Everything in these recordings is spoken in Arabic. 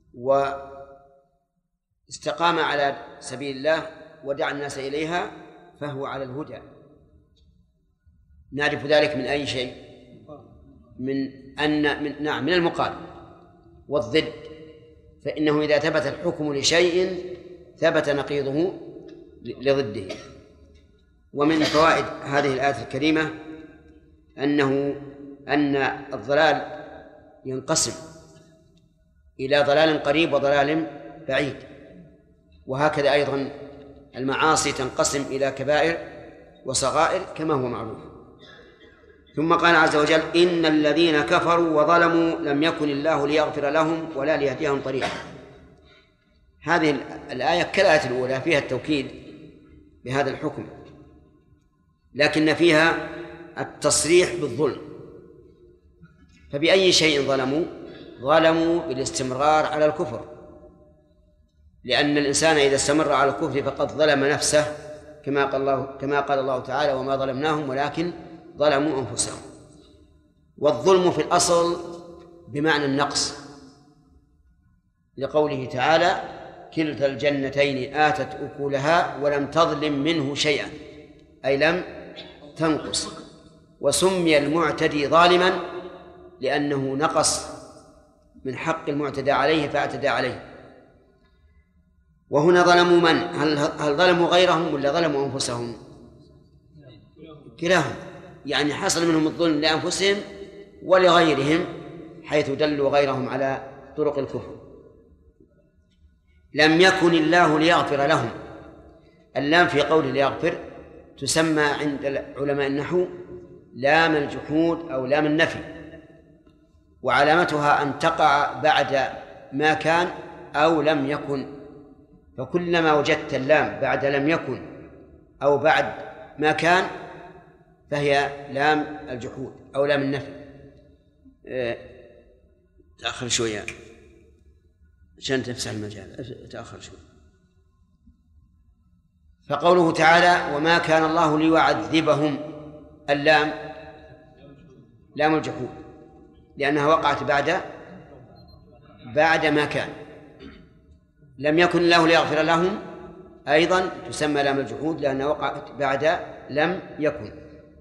واستقام على سبيل الله ودعا الناس إليها فهو على الهدى. نعرف ذلك من أي شيء؟ من المقابل والضد، فإنه إذا ثبت الحكم لشيء ثبت نقيضه لضده. ومن فوائد هذه الآية الكريمة أن الضلال ينقسم إلى ضلال قريب وضلال بعيد، وهكذا أيضا المعاصي تنقسم إلى كبائر وصغائر كما هو معروف. ثم قال عز وجل: إن الذين كفروا وظلموا لم يكن الله ليغفر لهم ولا ليهديهم طريقا. هذه الآية كالآية الأولى فيها التوكيد بهذا الحكم، لكن فيها التصريح بالظلم. فبأي شيء ظلموا؟ ظلموا بالاستمرار على الكفر، لأن الإنسان إذا استمر على الكفر فقد ظلم نفسه، كما قال الله تعالى: وما ظلمناهم ولكن ظلموا أنفسهم. والظلم في الأصل بمعنى النقص، لقوله تعالى: كلتا الجنتين آتت أكلها ولم تظلم منه شيئا، أي لم تنقص. وسمي المعتدي ظالما لأنه نقص من حق المعتدى عليه فاعتدى عليه. وهنا ظلموا من؟ هل ظلموا غيرهم ولا ظلموا أنفسهم؟ كلاهم، يعني حصل منهم الظلم لأنفسهم ولغيرهم، حيث دلوا غيرهم على طرق الكفر. لم يكن الله ليغفر لهم. اللام في قول ليغفر تسمى عند علماء النحو لام الجحود أو لام النفي، وعلامتها أن تقع بعد ما كان أو لم يكن، فكلما وجدت اللام بعد لم يكن أو بعد ما كان فهي لام الجحود أو لام النفي. تأخر شوية عشان تفسح المجال، تأخر شوية. فقوله تعالى: وما كان الله ليعذبهم، اللام لام الجحود لأنها وقعت بعد ما كان. لم يكن الله ليغفر لهم أيضا تسمى لام الجحود لأنها وقعت بعد لم يكن.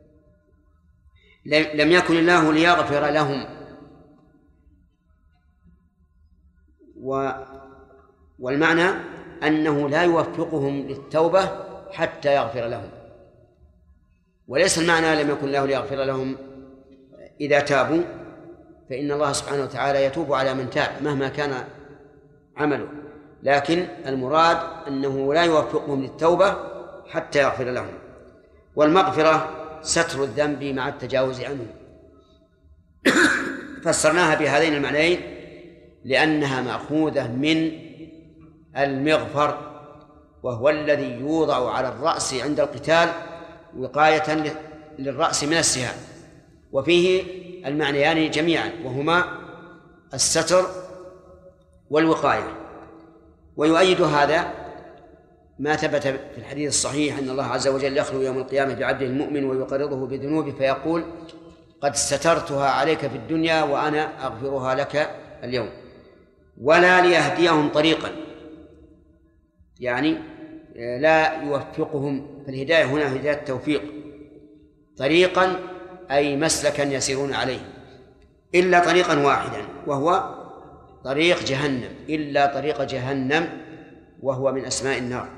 لم يكن الله ليغفر لهم، والمعنى أنه لا يوفقهم للتوبة حتى يغفر لهم، وليس المعنى لم يكن الله ليغفر لهم إذا تابوا، فإن الله سبحانه وتعالى يتوب على من تاب مهما كان عمله، لكن المراد أنه لا يوفقهم للتوبة حتى يغفر لهم. والمغفرة ستر الذنب مع التجاوز عنه. فسرناها بهذين المعنيين لأنها مأخوذة من المغفر، وهو الذي يوضع على الرأس عند القتال وقاية للرأس من السهام، وفيه المعنيان جميعا وهما الستر والوقاية. ويؤيد هذا ما ثبت في الحديث الصحيح أن الله عز وجل يخلو يوم القيامة بعبده المؤمن ويقرضه بذنوبه فيقول: قد سترتها عليك في الدنيا وأنا أغفرها لك اليوم. ولا ليهديهم طريقا، يعني لا يوفقهم، فالهداية هنا هداية التوفيق، طريقا أي مسلكا يسيرون عليه، إلا طريقا واحدا وهو طريق جهنم، إلا طريق جهنم وهو من أسماء النار،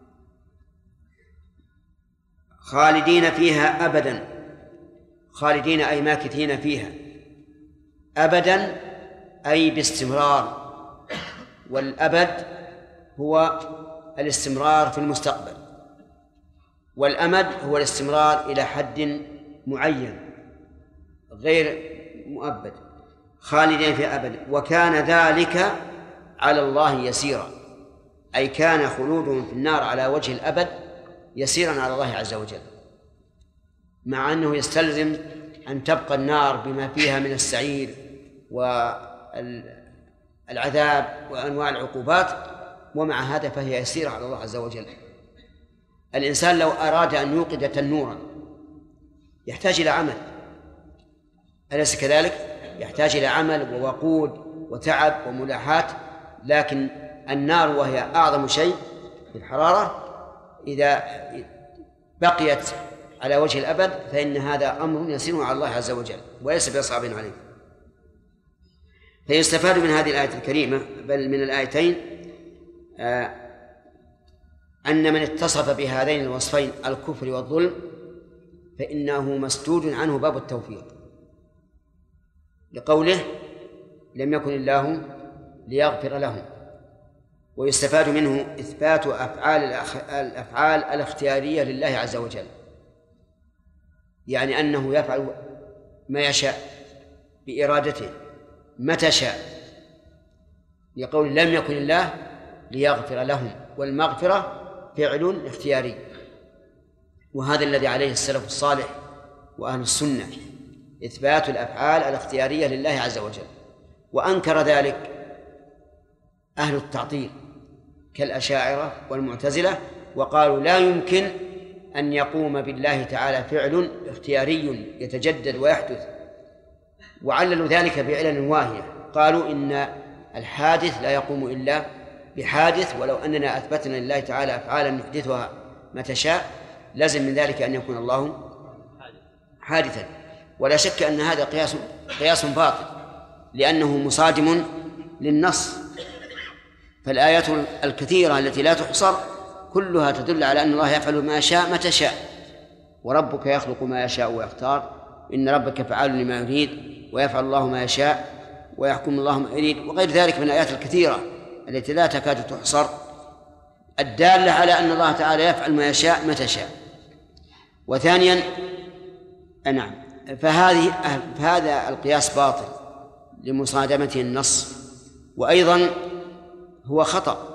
خالدين فيها أبدا. خالدين أي ماكثين فيها، أبدا أي باستمرار، والأبد هو الاستمرار في المستقبل، والأمد هو الاستمرار إلى حد معين غير مؤبد. خالدين فيها أبدا، وكان ذلك على الله يسيرا، أي كان خلودهم في النار على وجه الأبد يسيرا على الله عز وجل، مع أنه يستلزم أن تبقى النار بما فيها من السعير والعذاب وأنواع العقوبات، ومع هذا فهي يسيرة على الله عز وجل. الإنسان لو أراد أن يوقد تنورا يحتاج إلى عمل، أليس كذلك؟ يحتاج إلى عمل ووقود وتعب وملاحات لكن النار وهي أعظم شيء في الحرارة إذا بقيت على وجه الأبد فإن هذا أمر يسير على الله عز وجل وليس بصعب عليه. فيستفاد من هذه الآية الكريمة بل من الآيتين أن من اتصف بهذين الوصفين الكفر والظلم فإنه مسدود عنه باب التوفيق، لقوله لم يكن الله ليغفر لهم. ويستفاد منه إثبات الأفعال الاختيارية لله عز وجل، يعني أنه يفعل ما يشاء بإرادته متى شاء، يقول لم يكن الله ليغفر لهم، والمغفرة فعل اختياري، وهذا الذي عليه السلف الصالح وأهل السنة، إثبات الأفعال الاختيارية لله عز وجل. وأنكر ذلك أهل التعطيل كالأشاعرة والمعتزلة، وقالوا لا يمكن أن يقوم بالله تعالى فعل اختياري يتجدد ويحدث، وعللوا ذلك بعلل واهية. قالوا إن الحادث لا يقوم إلا بحادث، ولو أننا أثبتنا لله تعالى أفعالا يحدثها متى شاء لازم من ذلك أن يكون الله حادثا. ولا شك أن هذا قياس باطل لأنه مصادم للنص، فالآيات الكثيرة التي لا تحصر كلها تدل على أن الله يفعل ما شاء متى شاء، وربك يخلق ما يشاء ويختار، إن ربك فعال لما يريد، ويفعل الله ما يشاء ويحكم الله ما يريد، وغير ذلك من الآيات الكثيرة التي لا تكاد تحصر الدالة على أن الله تعالى يفعل ما يشاء متى شاء. وثانيا نعم، فهذا القياس باطل لمصادمته النص، وأيضا هو خطأ،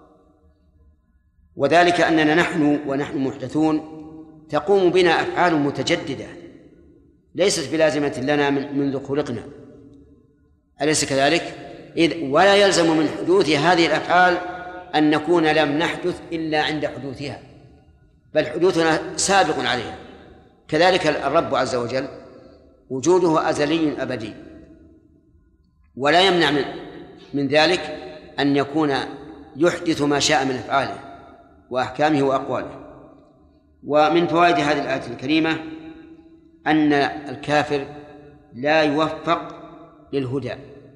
وذلك أننا ونحن محدثون تقوم بنا أفعال متجددة ليست بلازمة لنا منذ خلقنا، أليس كذلك؟ ولا يلزم من حدوث هذه الأفعال أن نكون لم نحدث إلا عند حدوثها، بل حدوثنا سابق عليها. كذلك الرب عز وجل وجوده أزلي أبدي، ولا يمنع من ذلك أن يكون يحدث ما شاء من أفعاله وأحكامه وأقواله. ومن فوائد هذه الآية الكريمة أن الكافر لا يوفق للهدى،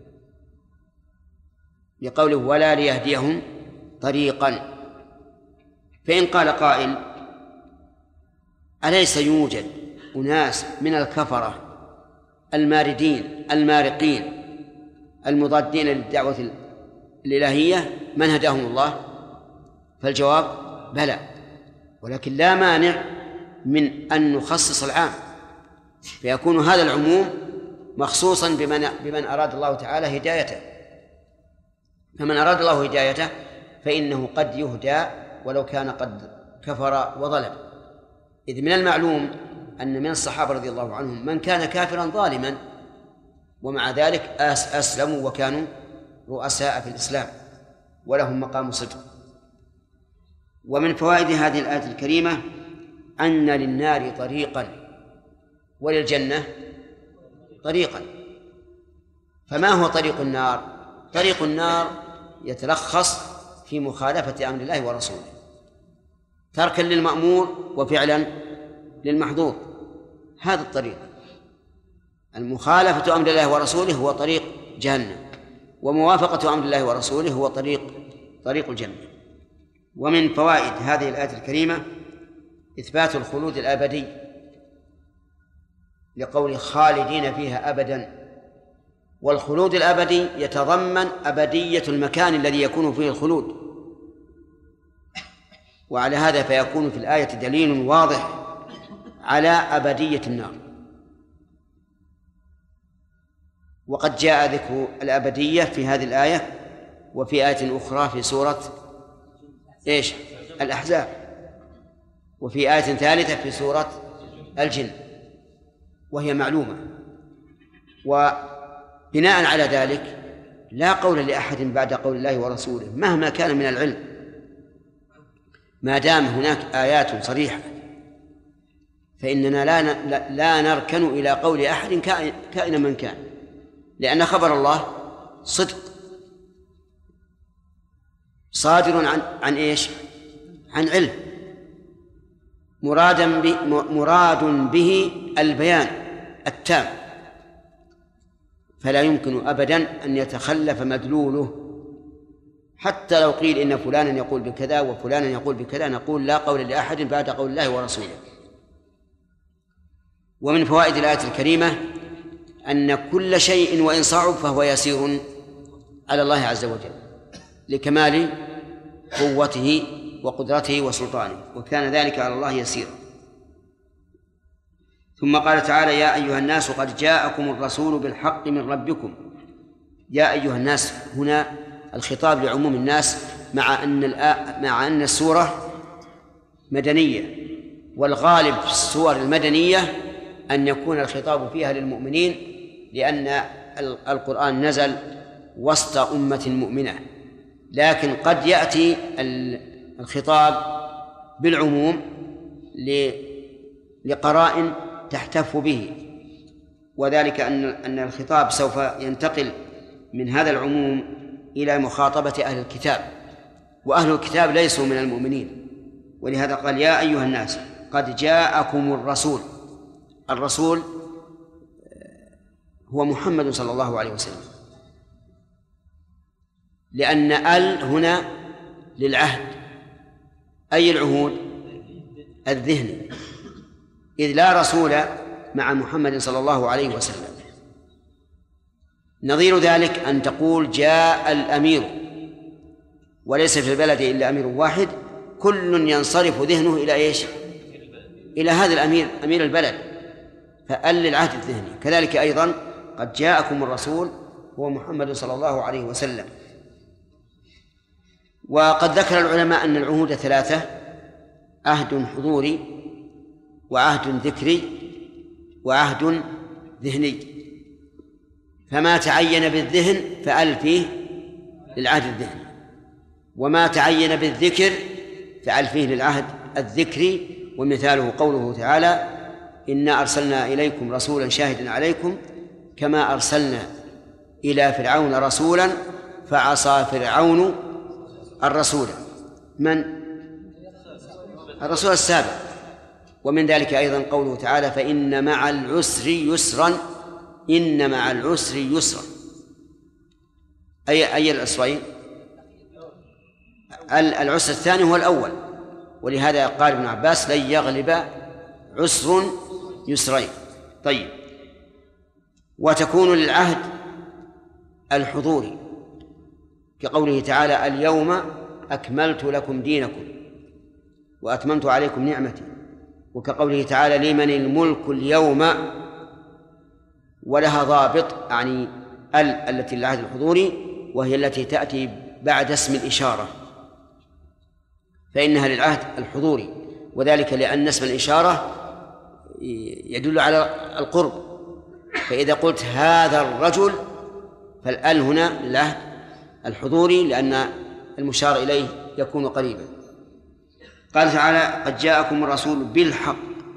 لقوله ولا ليهديهم طريقا. فإن قال قائل أليس يوجد أناس من الكفرة الماردين المارقين المضادين للدعوة الإلهية من هداهم الله؟ فالجواب بلى، ولكن لا مانع من أن نخصص العام، فيكون هذا العموم مخصوصا بمن أراد الله تعالى هدايته. فمن أراد الله هدايته فإنه قد يهدى ولو كان قد كفر وظلم، إذ من المعلوم أن من الصحابة رضي الله عنهم من كان كافرا ظالما ومع ذلك أسلموا وكانوا رؤساء في الإسلام ولهم مقام صدق. ومن فوائد هذه الآية الكريمة أن للنار طريقا وللجنة طريقا. فما هو طريق النار؟ طريق النار يتلخص في مخالفة أمر الله ورسوله، تركا للمأمور وفعلا للمحظور. هذا الطريق، المخالفة أمر الله ورسوله هو طريق جهنم، وموافقة أمر الله ورسوله هو طريق الجنة. ومن فوائد هذه الآية الكريمة إثبات الخلود الأبدي، لقول خالدين فيها أبدا، والخلود الأبدي يتضمن أبدية المكان الذي يكون فيه الخلود، وعلى هذا فيكون في الآية دليل واضح على أبدية النار. وقد جاء ذكر الأبدية في هذه الآية وفي آية أخرى في سورة الأحزاب، وفي آية ثالثة في سورة الجن، وهي معلومة. وبناء على ذلك لا قول لأحد بعد قول الله ورسوله مهما كان من العلم، ما دام هناك آيات صريحة فإننا لا نركن إلى قول أحد كائنا من كان، لأن خبر الله صدق، صادر عن إيش؟ عن علم، مراد به البيان التام، فلا يمكن أبدا أن يتخلف مدلوله. حتى لو قيل إن فلانا يقول بكذا وفلانا يقول بكذا، نقول لا قول لأحد بعد قول الله ورسوله. ومن فوائد الآية الكريمة أن كل شيء وإن صعب فهو يسير على الله عز وجل لكمال قوته وقدرته وسلطانه، وكان ذلك على الله يسيرا. ثم قال تعالى: يا أيها الناس قد جاءكم الرسول بالحق من ربكم. يا أيها الناس هنا الخطاب لعموم الناس، مع أن السورة مدنية، والغالب في السور المدنية أن يكون الخطاب فيها للمؤمنين، لأن القرآن نزل وسط أمة مؤمنة. لكن قد يأتي الخطاب بالعموم لقرائن تحتف به، وذلك أن الخطاب سوف ينتقل من هذا العموم إلى مخاطبة أهل الكتاب، وأهل الكتاب ليسوا من المؤمنين، ولهذا قال: يا أيها الناس قد جاءكم الرسول. الرسول هو محمد صلى الله عليه وسلم، لأن هنا للعهد، أي العهود؟ الذهني، إذ لا رسول مع محمد صلى الله عليه وسلم. نظير ذلك أن تقول: جاء الأمير، وليس في البلد إلا أمير واحد، كل ينصرف ذهنه إلى إيش؟ إلى هذا الأمير، أمير البلد، فأل للعهد الذهني. كذلك أيضا قد جاءكم الرسول هو محمد صلى الله عليه وسلم. وقد ذكر العلماء أن العهود ثلاثة: عهد حضوري، وعهد ذكري، وعهد ذهني. فما تعين بالذهن فأل فيه للعهد الذهني، وما تعين بالذكر فأل فيه للعهد الذكري. ومثاله قوله تعالى: إنا أرسلنا إليكم رسولا شاهدا عليكم كما أرسلنا إلى فرعون رسولا فعصى فرعون الرسول. من؟ الرسول السابق. ومن ذلك أيضا قوله تعالى: فإن مع العسر يسرا، إن مع العسر يسرا. أي العسرين؟ العسر الثاني هو الأول، ولهذا قال ابن عباس: لن يغلب عسر يسرين. طيب، وتكون للعهد الحضوري كقوله تعالى: اليوم أكملت لكم دينكم وأتممت عليكم نعمتي، وكقوله تعالى: لمن الملك اليوم، ولها ضابط، يعني التي للعهد الحضوري، وهي التي تأتي بعد اسم الإشارة، فإنها للعهد الحضوري، وذلك لأن اسم الإشارة يدل على القرب. فإذا قلت هذا الرجل فالآل هنا للعهد الحضوري، لأن المشار إليه يكون قريبا. قال تعالى: قد جاءكم الرسول بالحق.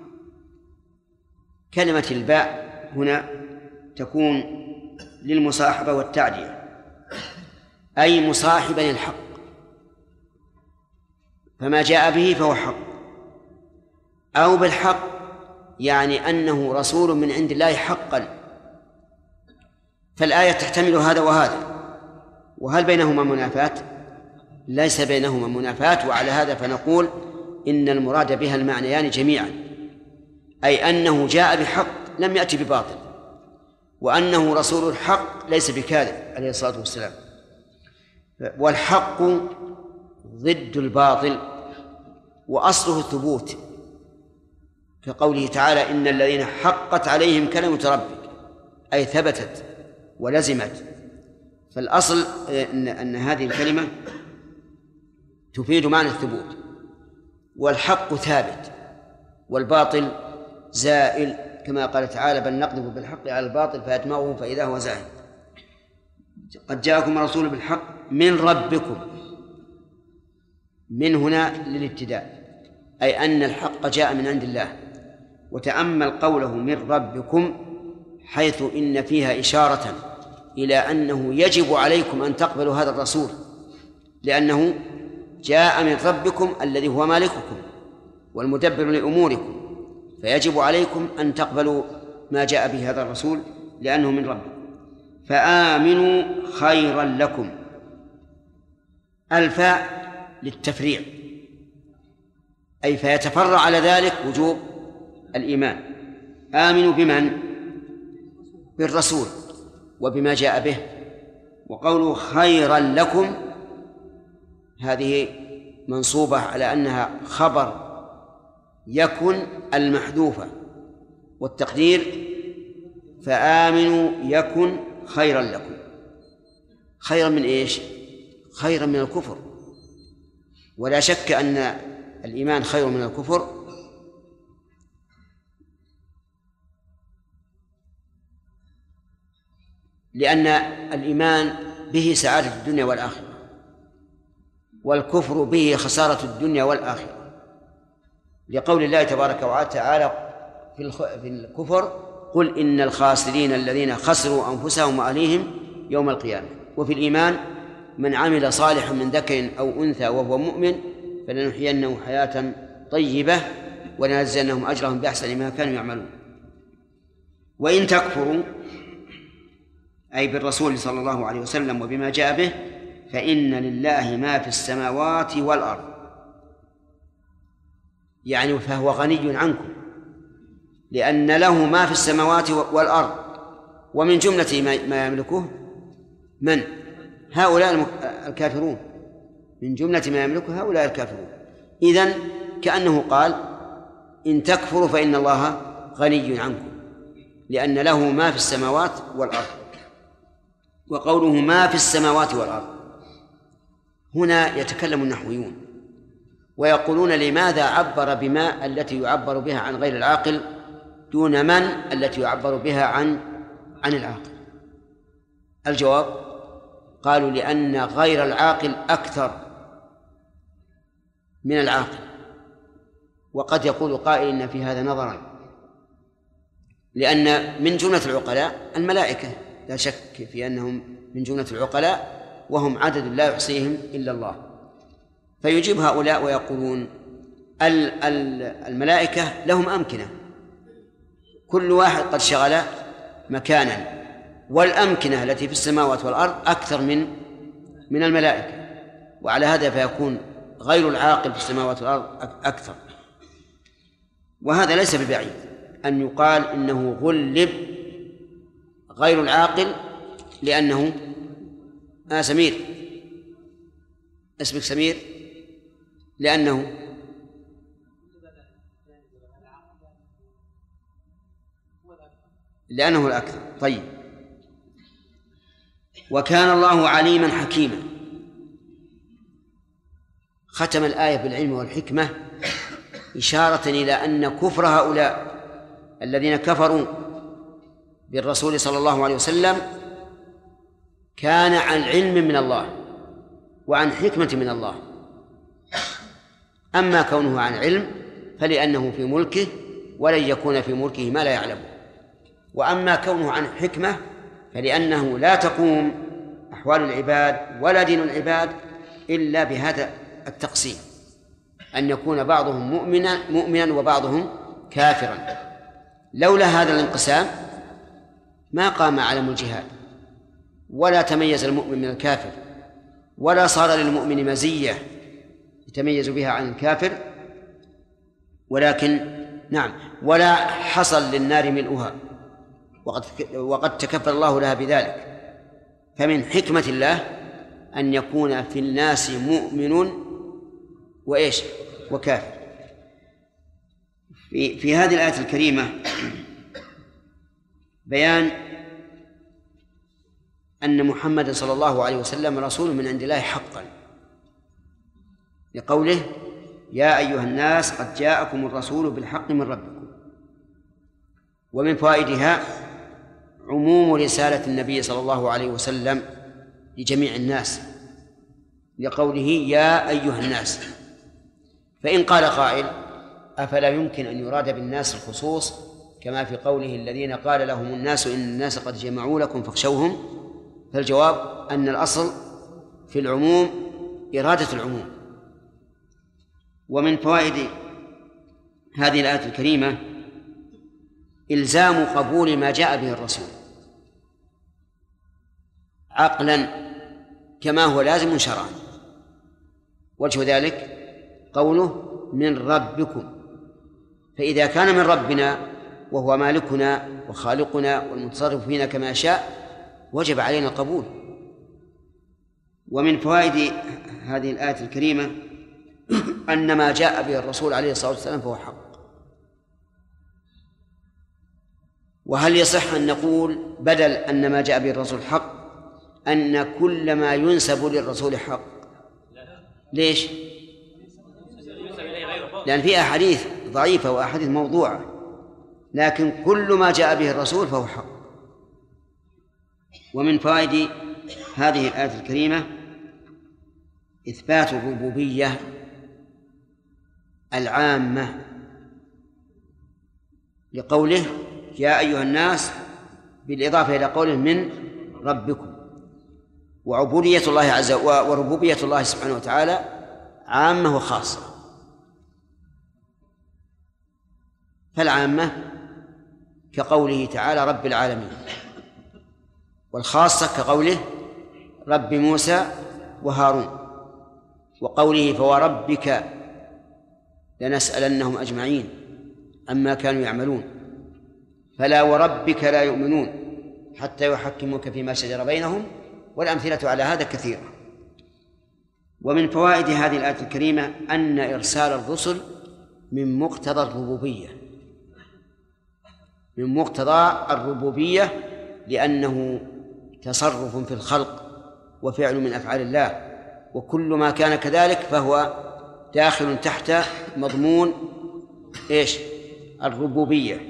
كلمة الباء هنا تكون للمصاحبة والتعدية، أي مصاحبا الحق، فما جاء به فهو حق، أو بالحق يعني أنه رسول من عند الله حقا. فالآية تحتمل هذا وهذا، وهل بينهما منافاة؟ ليس بينهما منافاة. وعلى هذا فنقول إن المراد بها المعنيان جميعا، أي أنه جاء بحق لم يأتي بباطل، وأنه رسول الحق ليس بكاذب عليه الصلاة والسلام. والحق ضد الباطل، وأصله الثبوت، كقوله تعالى: إن الذين حقت عليهم كلمة ربك، أي ثبتت ولزمت. فالأصل أن هذه الكلمة تفيد معنى الثبوت، والحق ثابت والباطل زائل، كما قال تعالى: بل نقذف بالحق على الباطل فيدمغه فإذا هو زاهق. قد جاءكم رسول بالحق من ربكم، من هنا للابتداء، أي أن الحق جاء من عند الله. وتأمل قوله من ربكم، حيث إن فيها إشارة إلى أنه يجب عليكم أن تقبلوا هذا الرسول، لأنه جاء من ربكم الذي هو مالككم والمدبر لأموركم، فيجب عليكم أن تقبلوا ما جاء به هذا الرسول لأنه من ربكم. فآمنوا خيرا لكم. الفاء للتفريع، أي فيتفرع على ذلك وجوب الإيمان. آمنوا بمن؟ بالرسول وبما جاء به. وقوله خيرا لكم هذه منصوبة على أنها خبر يكن المحذوفة، والتقدير فآمنوا يكن خيرا لكم. خيرا من إيش؟ خيرا من الكفر، ولا شك أن الإيمان خير من الكفر، لأن الإيمان به سعادة الدنيا والآخرة، والكفر به خسارة الدنيا والآخرة، لقول الله تبارك وتعالى في الكفر قل إن الخاسرين الذين خسروا أنفسهم وأهليهم يوم القيامة. وفي الإيمان من عمل صالحا من ذكر أو أنثى وهو مؤمن فلنحيينه حياة طيبة ولنجزينهم أجرهم بأحسن ما كانوا يعملون. وإن تكفروا أي بالرسول صلى الله عليه وسلم وبما جاء به فإن لله ما في السماوات والأرض، يعني فهو غني عنكم، لأن له ما في السماوات والأرض، ومن جملة ما يملكه من؟ هؤلاء الكافرون، من جملة ما يملكه هؤلاء الكافرون. إذن كأنه قال إن تكفروا فإن الله غني عنكم، لأن له ما في السماوات والأرض. وقوله ما في السماوات والأرض هنا يتكلم النحويون ويقولون لماذا عبر بما التي يعبر بها عن غير العاقل دون من التي يعبر بها عن العاقل؟ الجواب قالوا لأن غير العاقل أكثر من العاقل، وقد يقول قائل إن في هذا نظرا، لأن من جملة العقلاء الملائكة لا شك في أنهم من جملة العقلاء وهم عدد لا يحصيهم إلا الله. فيجيب هؤلاء ويقولون الملائكة لهم أمكنة، كل واحد قد شغل مكانا، والأمكنة التي في السماوات والأرض أكثر من الملائكة، وعلى هذا فيكون غير العاقل في السماوات والأرض أكثر. وهذا ليس ببعيد أن يقال إنه غلب غير العاقل لأنه سمير، اسمك سمير، لأنه الأكثر. طيب، وكان الله عليما حكيما. ختم الآية بالعلم والحكمة إشارة إلى أن كفر هؤلاء الذين كفروا بالرسول صلى الله عليه وسلم كان عن علم من الله وعن حكمة من الله. أما كونه عن علم فلأنه في ملكه ولن يكون في ملكه ما لا يعلمه، وأما كونه عن حكمة فلأنه لا تقوم أحوال العباد ولا دين العباد إلا بهذا التقسيم، أن يكون بعضهم مؤمنا وبعضهم كافرا. لولا هذا الانقسام ما قام علم الجهاد، ولا تميز المؤمن من الكافر، ولا صار للمؤمن مزية يتميز بها عن الكافر، ولكن ولا حصل للنار ملؤها، وقد تكفل الله لها بذلك. فمن حكمة الله أن يكون في الناس مؤمن وكافر. في هذه الآية الكريمة بيان أن محمد صلى الله عليه وسلم رسول من عند الله حقا، لقوله يا أيها الناس قد جاءكم الرسول بالحق من ربكم. ومن فوائدها عموم رسالة النبي صلى الله عليه وسلم لجميع الناس، لقوله يا أيها الناس. فإن قال قائل أفلا يمكن أن يراد بالناس الخصوص كما في قوله الذين قال لهم الناس إن الناس قد جمعوا لكم فاخشوهم؟ فالجواب أن الأصل في العموم إرادة العموم. ومن فوائد هذه الآية الكريمة إلزام قبول ما جاء به الرسول عقلا كما هو لازم شرعا. وجه ذلك قوله من ربكم، فإذا كان من ربنا وهو مالكنا وخالقنا والمتصرف فينا كما يشاء وجب علينا القبول. ومن فوائد هذه الآية الكريمة أن ما جاء به الرسول عليه الصلاة والسلام فهو حق. وهل يصح أن نقول بدل أن ما جاء به الرسول حق أن كل ما ينسب للرسول حق؟ ليش؟ لأن في أحاديث ضعيفة وأحاديث موضوعة، لكن كل ما جاء به الرسول فهو حق. ومن فوائد هذه الآية الكريمة إثبات الربوبية العامة لقوله يا أيها الناس، بالإضافة إلى قوله من ربكم. وعبودية الله عز وجل وربوبية الله سبحانه وتعالى عامة وخاصة. فالعامة كقوله تعالى رب العالمين، والخاصة كقوله رب موسى وهارون، وقوله فوربك لنسألنهم أجمعين عما كانوا يعملون، فلا وربك لا يؤمنون حتى يحكموك فيما شجر بينهم، والأمثلة على هذا كثيرة. ومن فوائد هذه الآية الكريمة أن إرسال الرسل من مقتضى الربوبية، من مقتضى الربوبية، لأنه تصرف في الخلق وفعل من أفعال الله، وكل ما كان كذلك فهو داخل تحت مضمون الربوبية.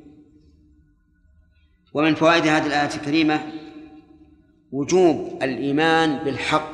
ومن فوائد هذه الآية الكريمة وجوب الإيمان بالحق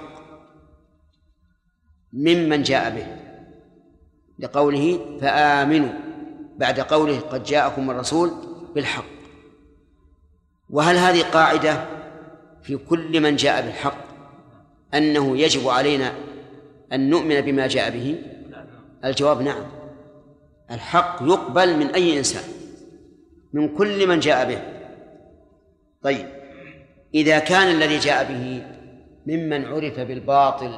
ممن جاء به، لقوله فآمنوا بعد قوله قد جاءكم الرسول بالحق. وهل هذه قاعدة في كل من جاء بالحق أنه يجب علينا أن نؤمن بما جاء به؟ الجواب نعم، الحق يقبل من أي إنسان، من كل من جاء به. طيب، إذا كان الذي جاء به ممن عرف بالباطل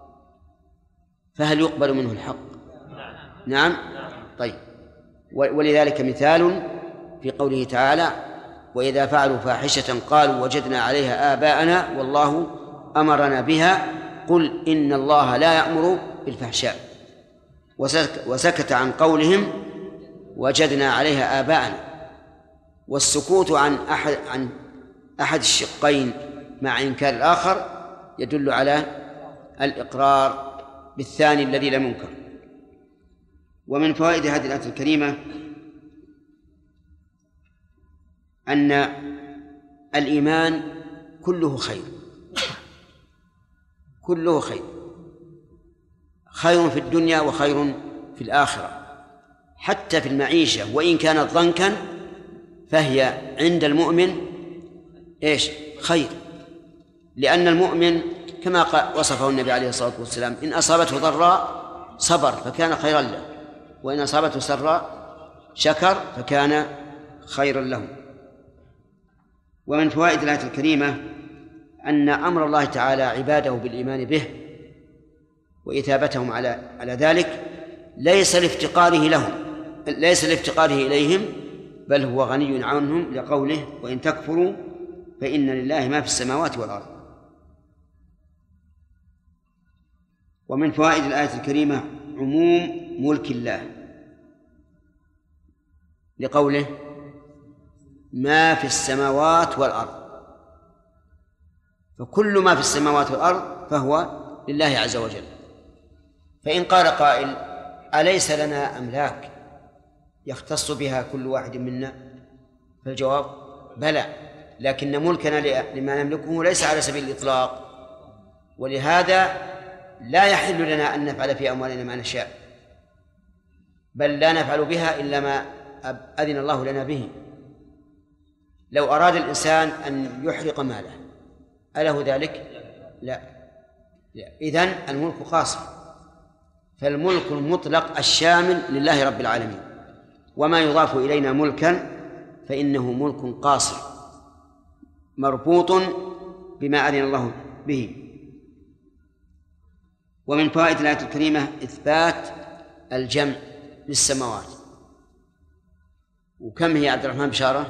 فهل يقبل منه الحق؟ نعم. طيب، ولذلك مثال في قوله تعالى وإذا فعلوا فاحشة قالوا وجدنا عليها آباءنا والله أمرنا بها قل إن الله لا يأمر بالفحشاء، وسكت عن قولهم وجدنا عليها آباءنا. والسكوت عن أحد الشقين مع إنكار الآخر يدل على الإقرار بالثاني الذي لم ينكر. ومن فوائد هذه الآية الكريمة أن الإيمان كله خير، كله خير، خير في الدنيا وخير في الآخرة، حتى في المعيشة وإن كانت ضنكا فهي عند المؤمن خير، لأن المؤمن كما وصفه النبي عليه الصلاة والسلام إن أصابته ضراء صبر فكان خيرا له، وإن أصابته سراء شكر فكان خيرا له. ومن فوائد الآية الكريمة أن أمر الله تعالى عباده بالإيمان به وإثابتهم على ذلك ليس لافتقاره إليهم، بل هو غني عنهم، لقوله وإن تكفروا فإن لله ما في السماوات والأرض. ومن فوائد الآية الكريمة عموم ملك الله، لقوله ما في السماوات والأرض، فكل ما في السماوات والأرض فهو لله عز وجل. فإن قال قائل أليس لنا أملاك يختص بها كل واحد منا؟ فالجواب بلى، لكن ملكنا لما نملكه ليس على سبيل الإطلاق، ولهذا لا يحل لنا أن نفعل في أموالنا ما نشاء، بل لا نفعل بها إلا ما أذن الله لنا به. لو أراد الإنسان أن يحرق ماله أله ذلك؟ لا، إذن الملك قاصر، فالملك المطلق الشامل لله رب العالمين، وما يضاف إلينا ملكا فإنه ملك قاصر مربوط بما أذن الله به. ومن فوائد الآية الكريمة إثبات الجمع للسماوات. وكم هي عبد الرحمن بشارة؟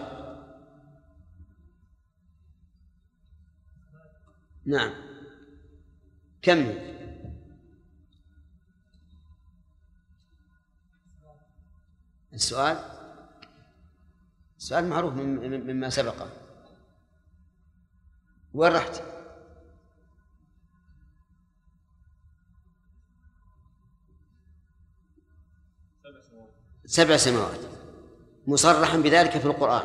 نعم، كم هي؟ السؤال معروف مما سبقه. وين رحت؟ 7 سماوات مصرحا بذلك في القرآن.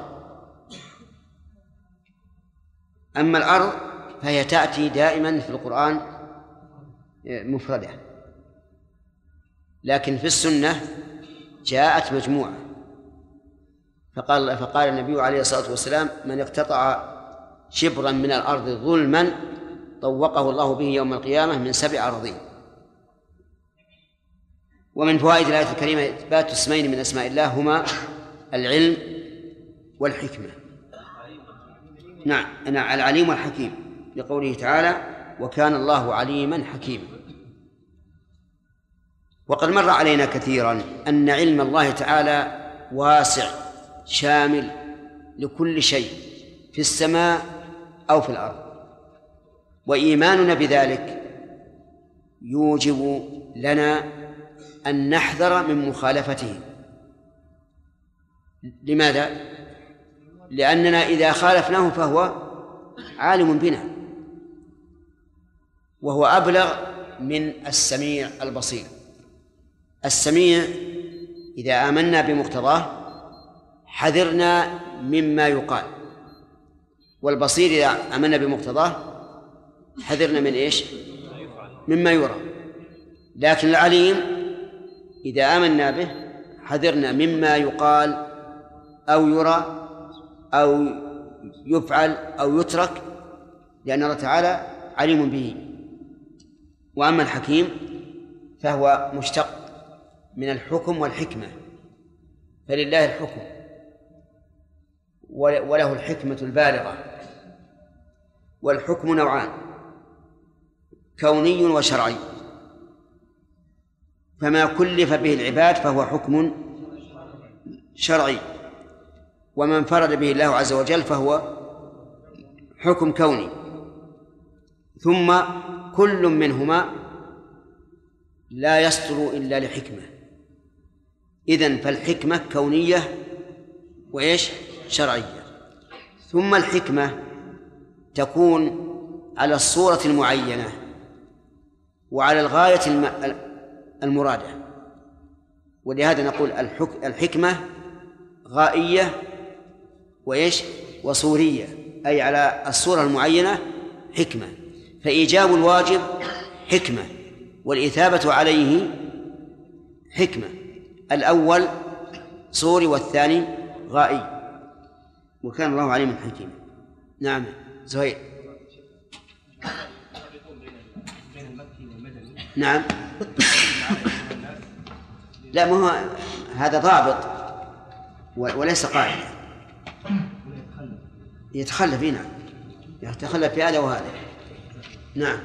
أما الأرض فهي تأتي دائما في القرآن مفردة، لكن في السنة جاءت مجموعة. فقال النبي عليه الصلاة والسلام: من اقتطع شبرا من الأرض ظلما طوقه الله به يوم القيامة من 7 أراضين. ومن فوائد الآية الكريمة إثبات اسمين من أسماء الله هما العلم والحكمة. نعم، العليم والحكيم، لقوله تعالى: وكان الله عليما حكيما. وقد مر علينا كثيرا أن علم الله تعالى واسع شامل لكل شيء في السماء أو في الأرض، وإيماننا بذلك يوجب لنا أن نحذر من مخالفته. لماذا؟ لأننا إذا خالفناه فهو عالم بنا، وهو أبلغ من السميع البصير. السميع إذا آمنا بمقتضاه حذرنا مما يقال، والبصير إذا آمنا بمقتضاه حذرنا من إيش؟ مما يرى. لكن العليم إذا آمنا به حذرنا مما يقال أو يرى أو يفعل أو يترك، لأن الله تعالى عليم به. وأما الحكيم فهو مشتق من الحكم والحكمة، فلله الحكم وله الحكمة البالغة. والحكم نوعان: كوني وشرعي. فما كلف به العباد فهو حكم شرعي، وما انفرد به الله عز وجل فهو حكم كوني. ثم كل منهما لا يصدر إلا لحكمة. إذن فالحكمة كونية وإيش؟ شرعية. ثم الحكمة تكون على الصورة المعينة وعلى الغاية المرادة، ولهذا نقول الحكمة غائية وإيش؟ وصورية، أي على الصورة المعينة حكمة. فإيجاب الواجب حكمة، والإثابة عليه حكمة. الأول صوري والثاني غائي. وكان الله عليما حكيما. نعم زهير. نعم. لا، ما هو هذا ضابط وليس قاعدة. يتخلف. نعم، يتخلف في هذا وهذا. نعم.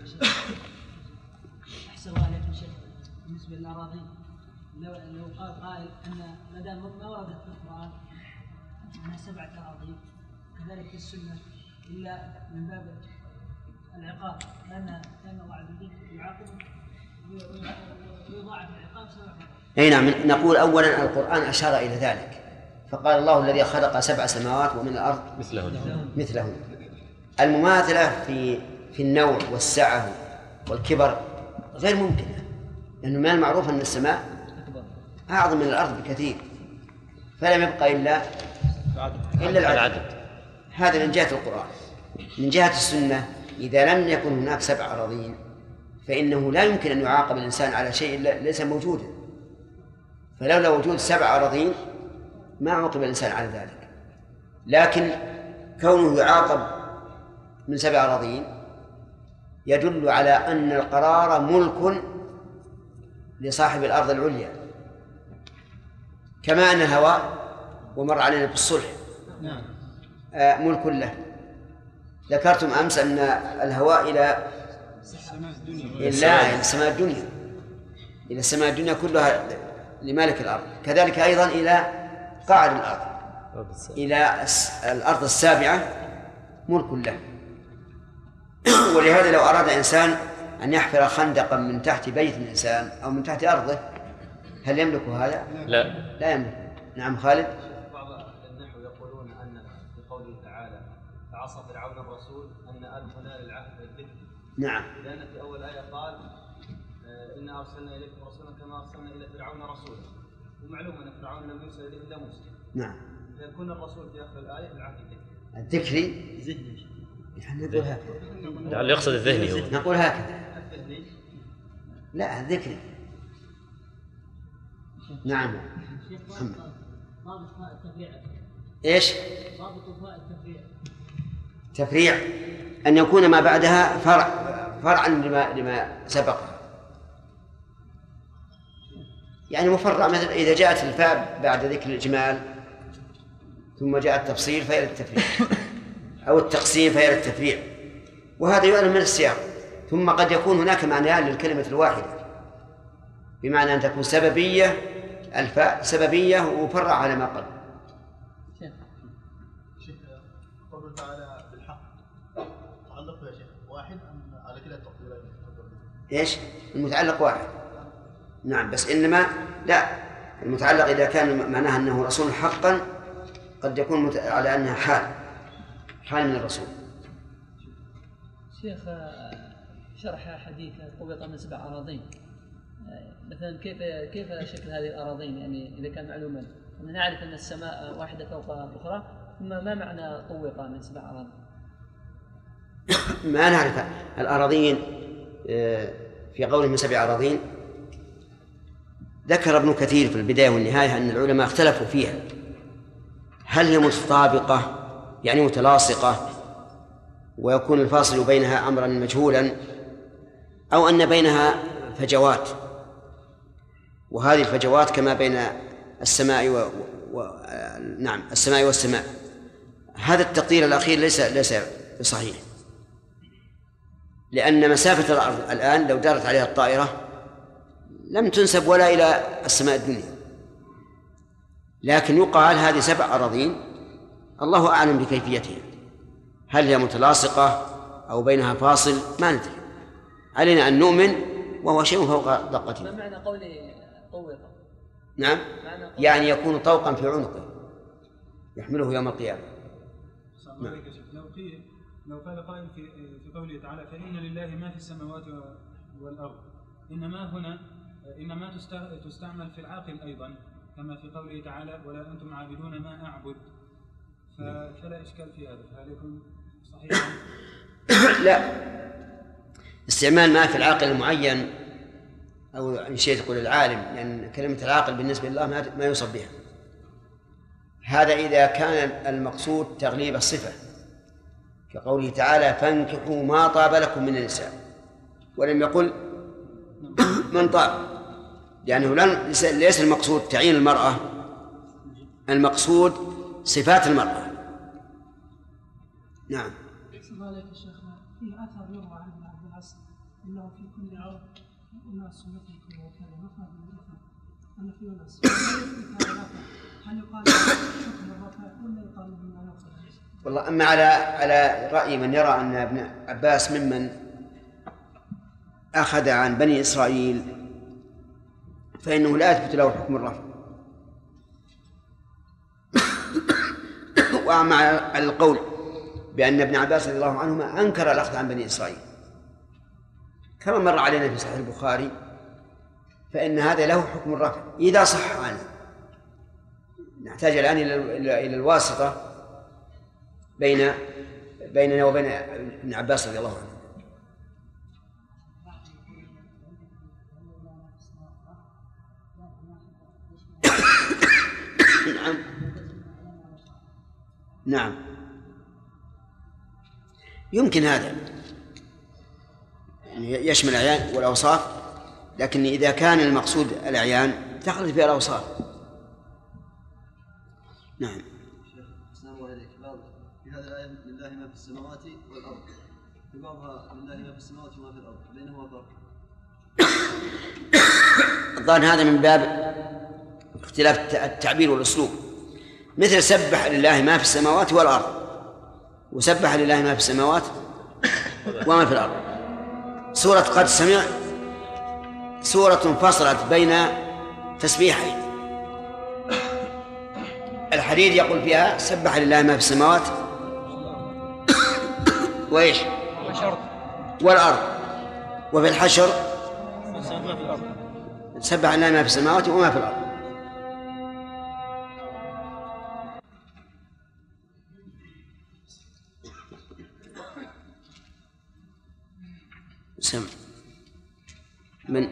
أحسن الله عليكم شيخ. بالنسبة للأراضي، لو قال قائل أن ما دام ما وردت في القرآن أنها 7 أراضين، كذلك في السنة، إلا من باب العقاب، لأن الله عز وجل يعاقب ويضاعف العقاب 7 مرات. أي نعم. نقول أولا القرآن أشار إلى ذلك، فقال: الله الذي خلق 7 سماوات ومن الأرض مثلهن. المماثلة في النوع والسعة والكبر غير ممكنة، لأنه ما المعروف أن السماء أعظم من الأرض بكثير، فلم يبقى إلا العدد. هذا من جهة القرآن. من جهة السنة، إذا لم يكن هناك 7 أراضين فإنه لا يمكن أن يعاقب الإنسان على شيء ليس موجودا. فلولا وجود 7 أراضين ما عوقب الإنسان على ذلك. لكن كونه يعاقب من 7 أراضين يدل على أن القرار ملك لصاحب الأرض العليا، كما أن الهواء ومر علينا بالصلح ملك له. ذكرتم أمس أن الهواء إلى السماء الدنيا، إلى السماء الدنيا كلها لمالك الأرض، كذلك أيضا إلى قاعد الأرض، إلى الأرض السابعة ملك له. ولهذا لو أراد إنسان أن يحفر خندقا من تحت بيت الإنسان أو من تحت أرضه، هل يملك هذا؟ لا يملك. نعم خالد. بعض النحو يقولون أن في قوله تعالى فعصى فرعون الرسول أن ألف هنا للعهد الذكر. نعم. لأن في أول آية قال إنا أرسلنا إليكم رسولا كما أرسلنا إلى فرعون رسولا، ومعلوم أن فرعون لم يرسل إليه إلا موسى. نعم. فيكون الرسول في آخر الآية العهد الذكري. نقول هكذا. لعل يقصد الذهني هو. نقول هكذا. لا الذكري. نعم. ضابط التفريع. إيش؟ ضابط التفريع. تفريع أن يكون ما بعدها فرعا لما سبق، يعني مفرع. مثل إذا جاءت الفاء بعد ذكر الإجمال ثم جاء التفصيل فهي للتفريع، أو التقسيم فهي للتفريع، وهذا يعلم من السياق. ثم قد يكون هناك معنيان للكلمة الواحدة، بمعنى أن تكون سببية، الفاء سببية ومفرع على ما قبل. شيخ قوله تعالى بالحق تعلق يا شيخ واحد أم على كلا التقديرين؟ إيش؟ المتعلق واحد. نعم، بس إنما لا، المتعلق إذا كان معناها أنه رسول حقا قد يكون على أنها حال من الرسول. شيخ شرح حديث قبض من 7 أراضين، مثلا كيف شكل هذه الأراضين؟ يعني إذا كان معلوما أن نعرف أن السماء واحدة فوق الأخرى، ثم ما معنى طوق من 7 أراضين؟ ما نعرف الأراضين في قوله من 7 أراضين. ذكر ابن كثير في البداية والنهاية أن العلماء اختلفوا فيها، هل هي متطابقة يعني متلاصقة ويكون الفاصل بينها أمرا مجهولا، أو أن بينها فجوات، وهذه الفجوات كما بين السماء نعم السماء والسماء. هذا التقدير الأخير ليس بصحيح، لأن مسافة الأرض الآن لو دارت عليها الطائرة لم تنسب ولا إلى السماء الدنيا، لكن يقال هذه 7 أراضين، الله أعلم بكيفيتها، هل هي متلاصقة أو بينها فاصل ما ندري، علينا أن نؤمن وهو شيء فوق دقتنا. ما معنى قولي طوق؟ نعم، يعني يكون طوقا في عنقه يحمله يوم القيامة. نعم. لو قال قائل في قوله تعالى فإن لله ما في السماوات والأرض، إنما تستعمل في العاقل أيضا، كما في قوله تعالى ولا أنتم عابدون ما أعبد، فلا إشكال في هذا، فهل يكون صحيحا؟ لا، استعمال ما في العاقل المعين أو إن شئت تقول العالم، لأن كلمة العاقل بالنسبة لله ما يوصف بها. هذا إذا كان المقصود تغليب الصفة، كقوله تعالى فانكحوا ما طاب لكم من النساء، ولم يقل من طاب، لأنه ليس المقصود تعيين المرأة، المقصود صفات المرأة. نعم. عليك يا شيخنا، في أثر يروى عن ابن عباس أنه في كل عرض أناس مثلكم وكذا مفرد من الأخر، أن في أناس هل يقال شكر الرفع ولا يقال من الأخر؟ والله أما على رأي من يرى أن ابن عباس ممن أخذ عن بني إسرائيل فإنه لا يثبت له حكم الرفع. وأما على القول بأن ابن عباس رضي الله عنهما أنكر الأخذ عن بني إسرائيل كما مر علينا في صحيح البخاري، فإن هذا له حكم الرفع إذا صح عنه. نحتاج الآن إلى الواسطة بيننا وبين ابن عباس رضي الله عنه. نعم نعم، يمكن هذا، يشمل الأعيان والأوصاف، لكن إذا كان المقصود الأعيان تخرج فيها الأوصاف. نعم. السلام عليكم. في هذه الآية لله ما في السماوات والأرض، في بعضها لله ما في السماوات وما في الأرض، بينهما فرق. الظاهر هذا من باب اختلاف التعبير والأسلوب، مثل سبح لله ما في السماوات والأرض، وسبح لله ما في السماوات وما في الأرض. سورة قد سمع سورة فصلت بين تسبيحين. الحديد يقول فيها سبح لله ما في السماوات وإيش والأرض، وفي الحشر سبح لله ما في السماوات وما في الأرض. سمع من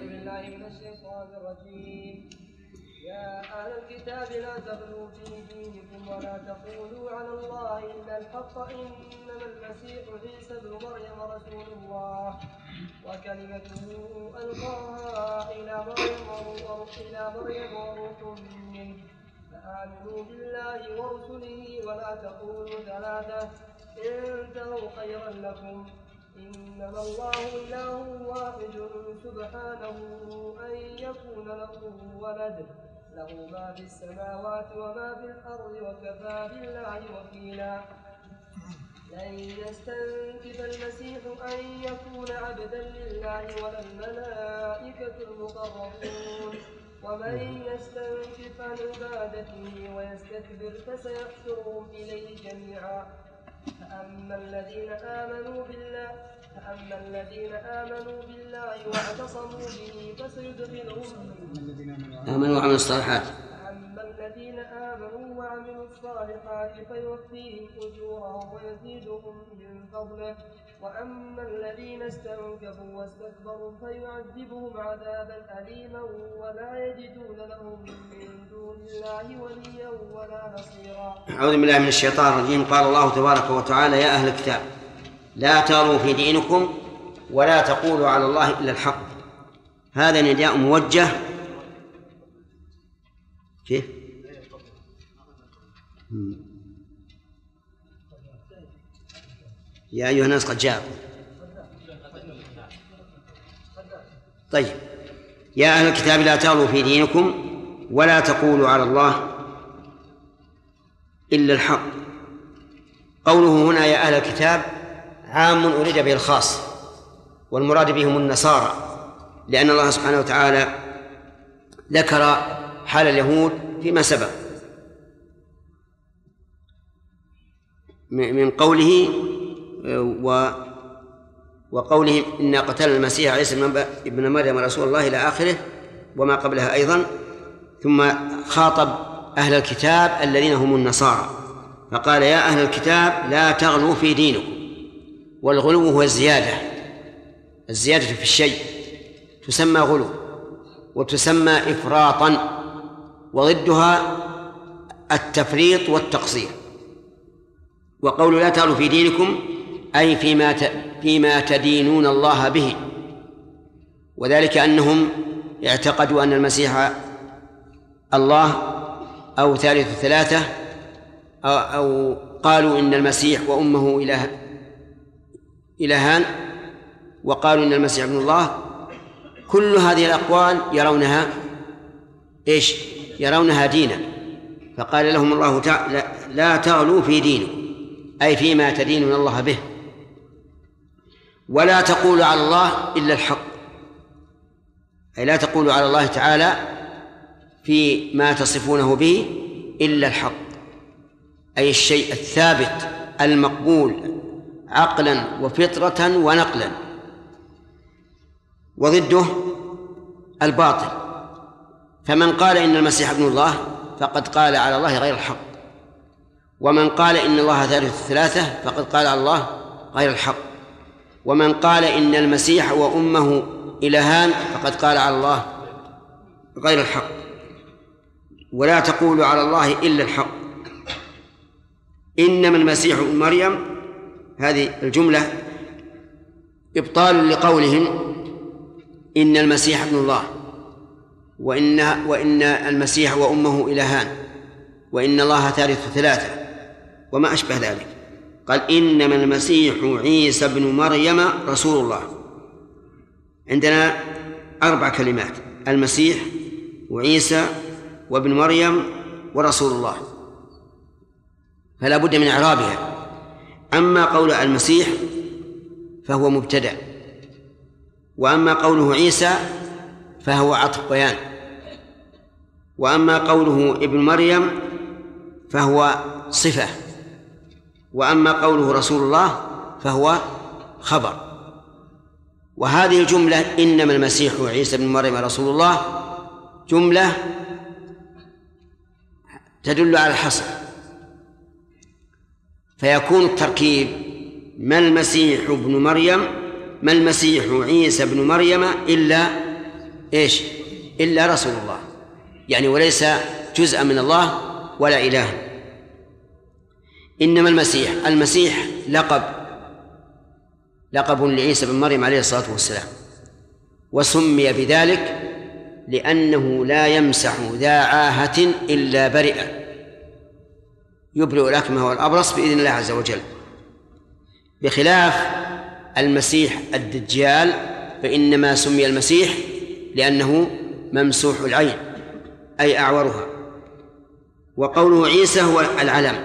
يا أهل الكتاب لا تغلوا في دينكم ولا تقولوا على الله إلا الحق، إنما المسيح عيسى ابن مريم رسول الله وكلمته ألقاها إلى مريم وروح منه، فآمنوا بالله ورسله ولا تقولوا ثلاثة انتهوا خيرا لكم، إنما الله إله واحد سبحانه أن يكون له ولد، له ما في السماوات وما في الأرض وكفى بالله وكيلا. لن يستنكف المسيح أن يكون عبدا لله ولا الملائكة المقربون، ومن يستنكف عن عبادته ويستكبر فسيحشرهم إليه جميعا. فأما الذين آمنوا بالله واعتصموا به فسيدخلهم آمنوا وعملوا الصالحات فيوفيهم أجورهم ويزيدهم من فضله، وأما الذين استنكفوا واستكبروا فيعذبهم عذابا أليما ولا يجدون لهم من دون الله وليا ولا نصيرا. أعوذ بالله من الشيطان الرجيم. قال الله تبارك وتعالى: يا أهل الكتاب لا تغلوا في دينكم ولا تقولوا على الله إلا الحق. هذا نداء موجه كيف؟ يا أيها الناس قد جاءكم. طيب، يا أهل الكتاب لا تغلوا في دينكم ولا تقولوا على الله إلا الحق. قوله هنا يا أهل الكتاب عام أريد به الخاص، والمراد بهم النصارى، لأن الله سبحانه وتعالى ذكر حال اليهود فيما سبق من قوله وقولهم إنا قتلنا المسيح عيسى ابن مريم رسول الله إلى آخره وما قبلها أيضا. ثم خاطب أهل الكتاب الذين هم النصارى فقال: يا أهل الكتاب لا تغلوا في دينكم. والغلو هو الزيادة في الشيء تسمى غلو، وتسمى إفراطا، وضدها التفريط والتقصير. وقول لا تغلوا في دينكم أي فيما تدينون الله به، وذلك أنهم اعتقدوا أن المسيح الله أو ثالث ثلاثة، أو قالوا إن المسيح وأمه إلهان، وقالوا إن المسيح ابن الله. كل هذه الأقوال يرونها إيش؟ يرونها دينا. فقال لهم الله تعالى: لا تغلوا في دينكم أي فيما تدينون الله به، ولا تقولوا على الله إلا الحق، أي لا تقولوا على الله تعالى فيما تصفونه به إلا الحق، أي الشيء الثابت المقبول عقلا وفطرة ونقلا. وضده الباطل. فمن قال إن المسيح ابن الله فقد قال على الله غير الحق، ومن قال إن الله ثالث ثلاثة فقد قال على الله غير الحق، ومن قال إن المسيح وأمه إلهان فقد قال على الله غير الحق. ولا تقولوا على الله إلا الحق. إنما المسيح ابن مريم، هذه الجملة إبطال لقولهم إن المسيح ابن الله، وإن المسيح وأمه إلهان، وإن الله ثالث ثلاثة، وما أشبه ذلك. قال إنما المسيح عيسى ابن مريم رسول الله. عندنا 4 كلمات: المسيح وعيسى وابن مريم ورسول الله، فلا بد من إعرابها. أما قول المسيح فهو مبتدأ، وأما قوله عيسى فهو عطف بيان، وأما قوله ابن مريم فهو صفة، وأما قوله رسول الله فهو خبر. وهذه الجملة إنما المسيح عيسى ابن مريم رسول الله جملة تدل على الحصر، فيكون التركيب ما المسيح ابن مريم، ما المسيح عيسى ابن مريم إلا إيش؟ إلا رسول الله، يعني وليس جزءا من الله ولا إله. إنما المسيح لقب لعيسى بن مريم عليه الصلاة والسلام، وسمي بذلك لأنه لا يمسح ذا عاهة إلا برئ، يبرئ الأكمه والأبرص بإذن الله عز وجل، بخلاف المسيح الدجال فإنما سمي المسيح لأنه ممسوح العين أي أعورها. وقوله عيسى هو العلم،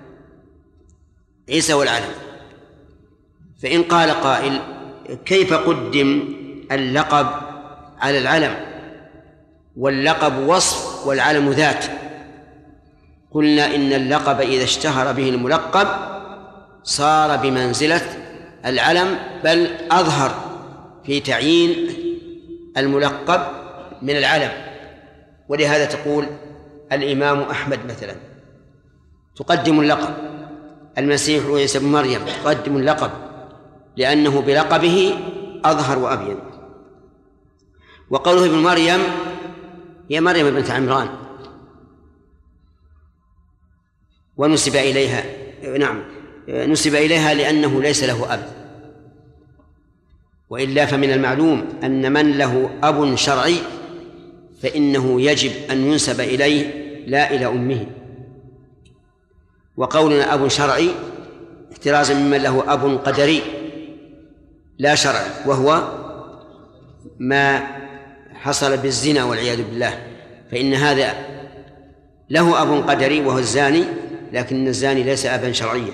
عيسى هو العلم. فإن قال قائل كيف قدم اللقب على العلم واللقب وصف والعلم ذات؟ قلنا إن اللقب إذا اشتهر به الملقب صار بمنزلة العلم، بل أظهر في تعيين الملقب من العلم. ولهذا تقول الإمام أحمد مثلا تقدم اللقب، المسيح عيسى بن مريم تقدم اللقب لأنه بلقبه أظهر وأبين. وقوله ابن مريم هي مريم بنت عمران، ونسب إليها، نعم نسب إليها لأنه ليس له أب، وإلا فمن المعلوم أن من له أب شرعي فإنه يجب أن ينسب إليه لا إلى أمه. وقولنا أب شرعي احترازا ممن له أب قدري لا شرعي، وهو ما حصل بالزنا والعياذ بالله، فإن هذا له أب قدري وهو الزاني، لكن الزاني ليس أبا شرعيا.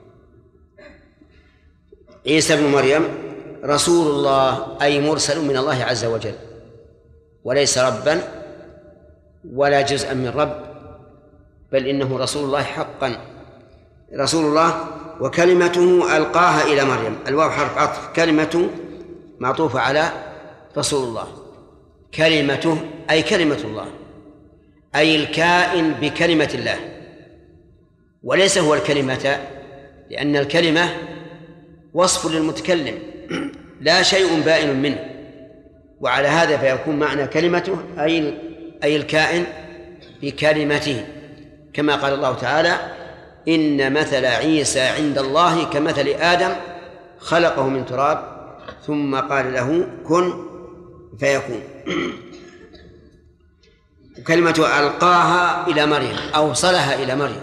عيسى بن مريم رسول الله أي مرسل من الله عز وجل، وليس ربا ولا جزءا من رب، بل إنه رسول الله حقا، رسول الله. وكلمته ألقاها إلى مريم، الواو حرف عطف، كلمة معطوفة على رسول الله، كلمته أي كلمة الله، أي الكائن بكلمة الله، وليس هو الكلمة، لأن الكلمة وصف للمتكلم لا شيء بائن منه، وعلى هذا فيكون معنى كلمته أي الكائن بكلمته، كما قال الله تعالى إن مثل عيسى عند الله كمثل آدم خلقه من تراب ثم قال له كن فيكون. كلمة ألقاها إلى مريم أوصلها إلى مريم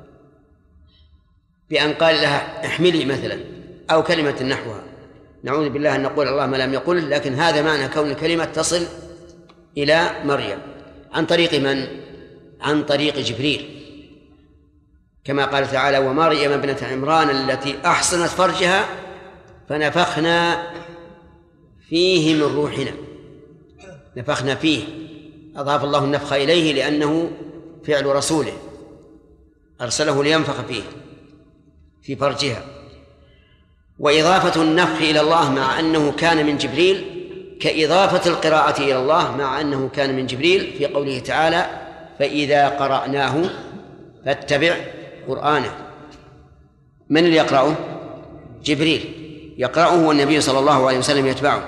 بأن قال لها احملي مثلا، أو كلمة نحوها. نعوذ بالله أن نقول الله ما لم يقل، لكن هذا معنى كون الكلمة تصل إلى مريم عن طريق من؟ عن طريق جبريل، كما قال تعالى ومريم ابنة عمران التي أحصنت فرجها فنفخنا فيه من روحنا. نفخنا فيه، أضاف الله النفخ إليه لأنه فعل رسوله أرسله لينفخ فيه في فرجها. وإضافة النفخ إلى الله مع أنه كان من جبريل كإضافة القراءة إلى الله مع أنه كان من جبريل في قوله تعالى فإذا قرأناه فاتبع قرآنه. من اللي يقرأه؟ جبريل يقرأه والنبي صلى الله عليه وسلم يتبعه.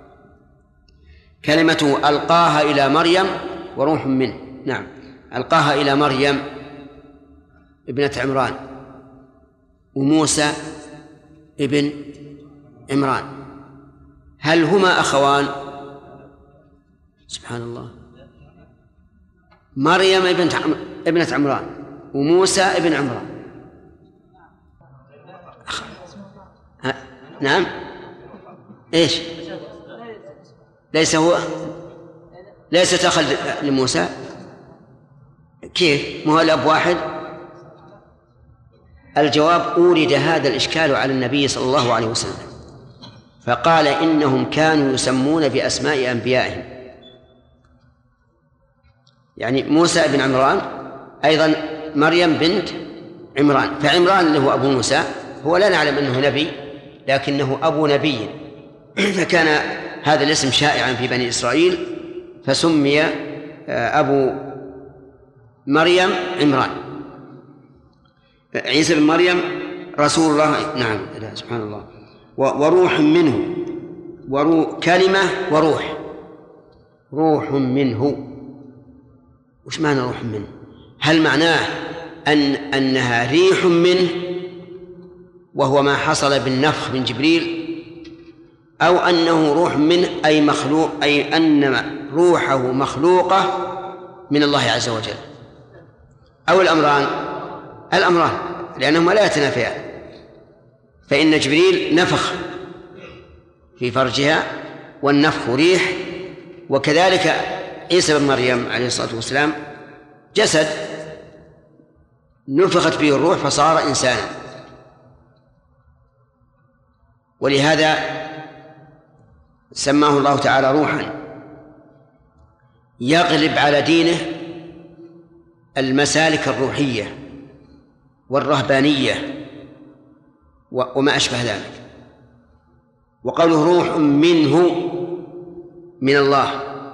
كلمته ألقاها إلى مريم وروح منه، نعم ألقاها إلى مريم ابنة عمران وموسى ابن عمران، هل هما أخوان؟ سبحان الله. مريم ابنة عمران وموسى ابن عمران. نعم. إيش؟ ليست أخا لموسى. كيف؟ ما هو الأب واحد؟ الجواب: أورد هذا الإشكال على النبي صلى الله عليه وسلم فقال إنهم كانوا يسمون بأسماء أنبيائهم، يعني موسى بن عمران أيضا مريم بنت عمران، فعمران اللي هو أبو موسى هو لا نعلم أنه نبي لكنه أبو نبي، فكان هذا الاسم شائعا في بني إسرائيل فسمي أبو مريم عمران. عيسى بن مريم رسول الله. نعم. سبحان الله. وروح منه، كلمة وروح، روح منه. وش معنى روح منه؟ هل معناه أنها ريح منه وهو ما حصل بالنفخ من جبريل، أو أنه روح منه أي مخلوق، أي أن روحه مخلوقة من الله عز وجل، أو الأمران لأنهما لا يتنافيان، فإن جبريل نفخ في فرجها والنفخ ريح، وكذلك عيسى بن مريم عليه الصلاة والسلام جسد نفخت فيه الروح فصار إنسانا. ولهذا سماه الله تعالى روحا يغلب على دينه المسالك الروحية والرهبانية وما أشبه ذلك. وقوله روح منه من الله،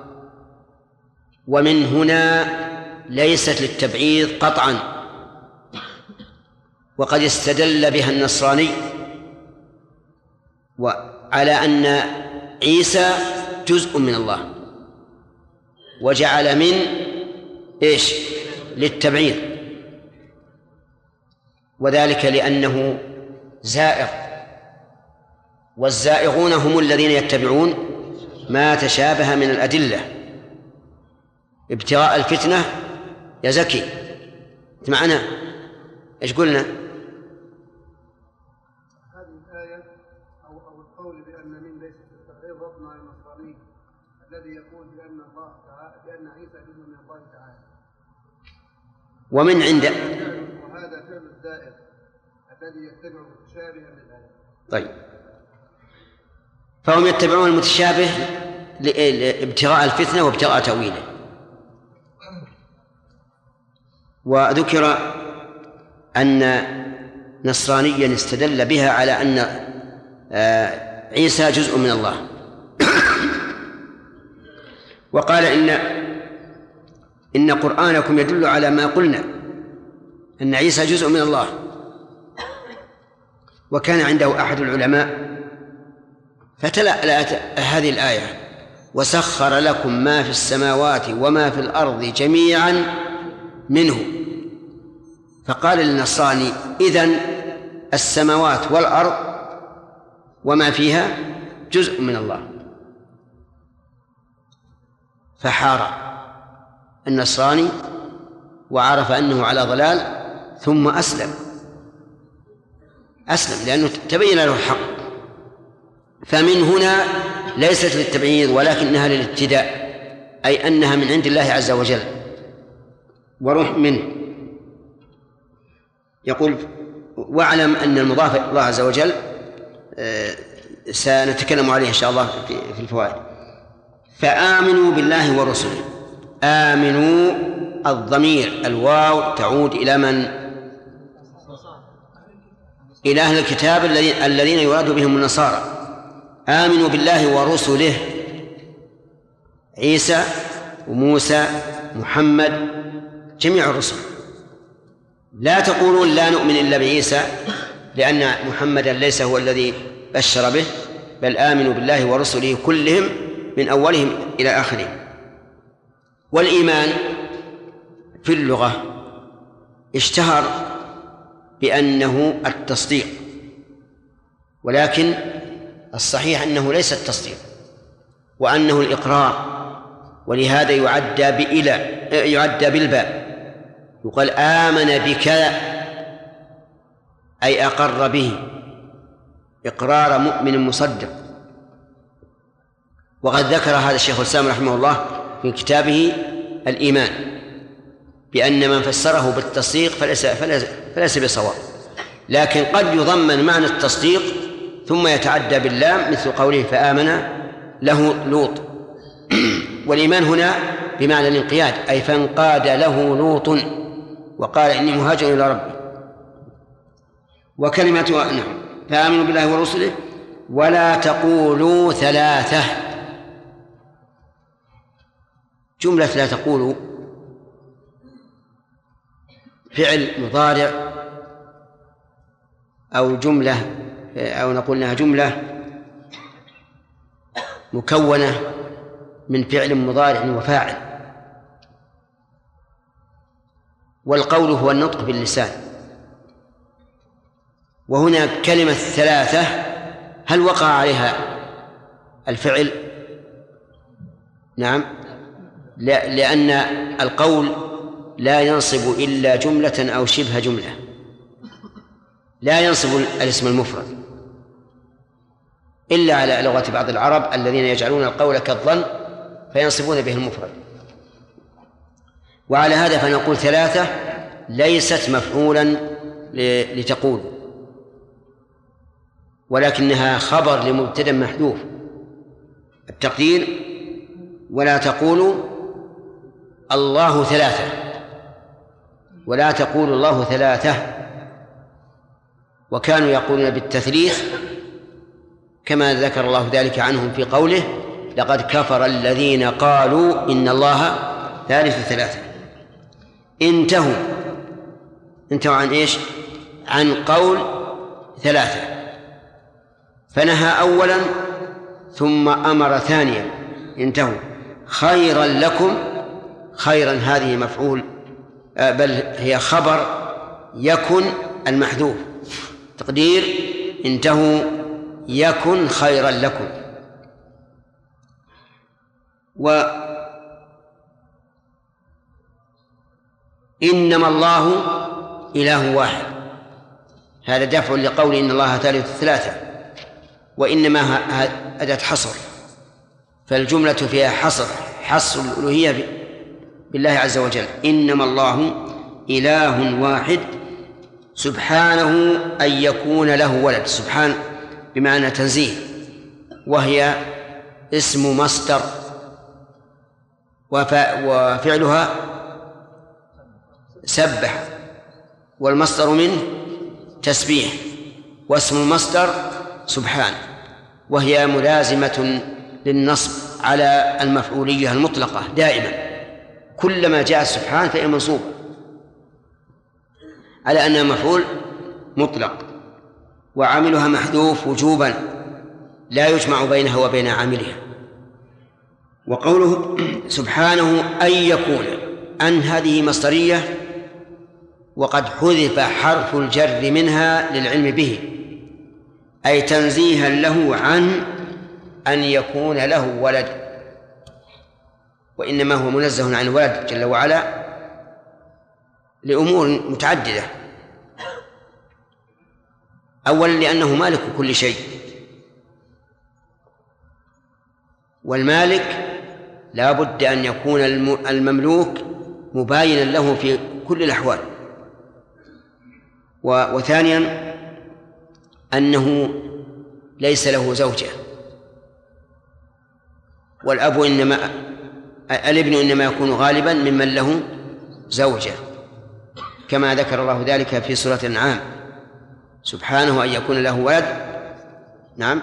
ومن هنا ليست للتبعيض قطعا، وقد استدل بها النصراني وعلى أن عيسى جزء من الله، وجعل من إيش للتبعيض، وذلك لأنه زائغ، والزائغون هم الذين يتبعون ما تشابه من الأدلة ابتغاء الفتنة. يا زكي معنا إيش قلنا؟ هذه الآية أو القول بأن من ليس في التبعيض ربنا على النصراني الذي يقول بأن الله تعالى بأن عيسى جزء من الله تعالى، ومن عند وهذا فعل الزائغ الذي يتبع متشابها للآية. طيب، فهم يتبعون المتشابه لابتغاء الفتنة وابتغاء تأويله. وذكر أن نصرانيا استدل بها على أن عيسى جزء من الله وقال إن قرآنكم يدل على ما قلنا أن عيسى جزء من الله. وكان عنده أحد العلماء فتلا هذه الآية: وسخر لكم ما في السماوات وما في الأرض جميعا منه. فقال للنصراني: إذن السماوات والأرض وما فيها جزء من الله. فحار النصراني وعرف أنه على ضلال ثم أسلم لأنه تبين له الحق. فمن هنا ليست للتبعيض ولكنها للابتداء، أي أنها من عند الله عز وجل. وروح منه. يقول: واعلم أن المضاف إلى الله عز وجل سنتكلم عليه إن شاء الله في الفوائد. فآمنوا بالله ورسله. آمنوا الضمير الواو تعود إلى من؟ إلى أهل الكتاب الذين يراد بهم النصارى. آمنوا بالله ورسله، عيسى وموسى محمد جميع الرسل. لا تقولون لا نؤمن إلا بعيسى لأن محمدا ليس هو الذي بشر به، بل آمنوا بالله ورسله كلهم من أولهم إلى آخرهم. والإيمان في اللغة اشتهر بأنه التصديق، ولكن الصحيح أنه ليس التصديق وأنه الإقرار، ولهذا يعدى بالباء، يقال آمن بكذا أي أقر به إقرار مؤمن مصدق. وقد ذكر هذا الشيخ الإسلام رحمه الله في كتابه الإيمان بأن من فسره بالتصديق فليس بصواب، لكن قد يضمن معنى التصديق ثم يتعدى باللام، مثل قوله فآمن له لوط. والإيمان هنا بمعنى الانقياد، أي فانقاد له لوط وقال إني مهاجر إلى ربي. وكلمة نعم فآمنوا بالله ورسله ولا تقولوا ثلاثة. جملة لا تقولوا فعل مضارع أو جملة أو نقول إنها جملة مكونة من فعل مضارع وفاعل، والقول هو النطق باللسان. وهنا كلمة ثلاثة هل وقع عليها الفعل؟ نعم، لأن القول لا ينصب إلا جملة أو شبه جملة، لا ينصب الاسم المفرد إلا على لغة بعض العرب الذين يجعلون القول كالظن فينصبون به المفرد. وعلى هذا فنقول ثلاثة ليست مفعولا لتقول، ولكنها خبر لمبتدأ محذوف. التقدير ولا تقولوا الله ثلاثة، ولا تقولوا الله ثلاثة. وكانوا يقولون بالتثليث كما ذكر الله ذلك عنهم في قوله لقد كفر الذين قالوا إن الله ثالث ثلاثة. انتهوا عن إيش؟ عن قول ثلاثة، فنهى أولا ثم أمر ثانيا. انتهوا خيرا لكم، خيرا هذه مفعول بل هي خبر يكن المحذوف، تقدير انتهوا يكن خيرا لكم. وإنما الله إله واحد، هذا دفع لقول إن الله ثالث ثلاثة، وإنما أداة حصر، فالجملة فيها حصر الألوهية بالله عز وجل. إنما الله إله واحد سبحانه أن يكون له ولد. سبحان بمعنى تنزيه، وهي اسم مصدر وفعلها سبح، والمصدر منه تسبيح، واسم المصدر سبحان، وهي ملازمة للنصب على المفعولية المطلقة دائما، كلما جاء سبحان فهي منصوبة على أنها مفعول مطلق، وعاملها محذوف وجوبا لا يجمع بينها وبين عاملها. وقوله سبحانه أن يكون، أن هذه مصدرية وقد حذف حرف الجر منها للعلم به، أي تنزيها له عن أن يكون له ولد، وإنما هو منزه عن الولد جل وعلا لأمور متعددة. أولا لأنه مالك كل شيء، والمالك لا بد أن يكون المملوك مباينا له في كل الأحوال. وثانيا أنه ليس له زوجة، الابن إنما يكون غالبا ممن له زوجة، كما ذكر الله ذلك في سورة الأنعام سبحانه أن يكون له ولد. نعم،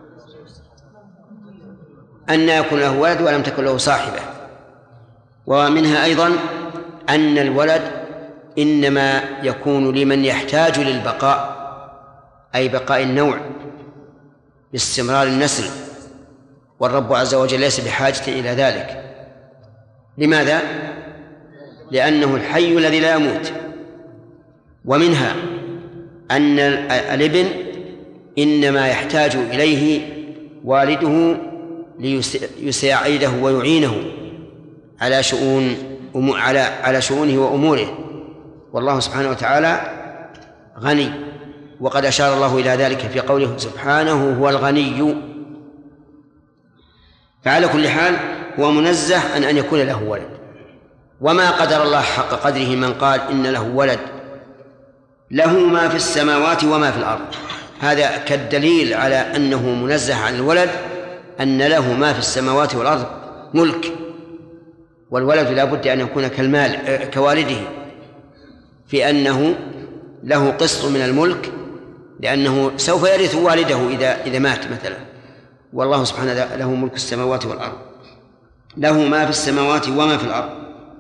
أن يكون له ولد ولم تكن له صاحبة. ومنها أيضا أن الولد إنما يكون لمن يحتاج للبقاء، أي بقاء النوع باستمرار النسل، والرب عز وجل ليس بحاجة إلى ذلك. لماذا؟ لأنه الحي الذي لا يموت. ومنها أن الابن إنما يحتاج إليه والده ليساعده ويعينه على شؤونه وأموره، والله سبحانه وتعالى غني، وقد أشار الله إلى ذلك في قوله سبحانه هو الغني. فعلى كل حال هو منزه عن أن يكون له ولد، وما قدر الله حق قدره من قال إن له ولد، له ما في السماوات وما في الأرض. هذا كالدليل على أنه منزه عن الولد، أن له ما في السماوات والأرض ملك، والولد لا بد أن يكون كوالده في أنه له قسط من الملك، لأنه سوف يرث والده إذا مات مثلا، والله سبحانه له ملك السماوات والأرض، له ما في السماوات وما في الأرض.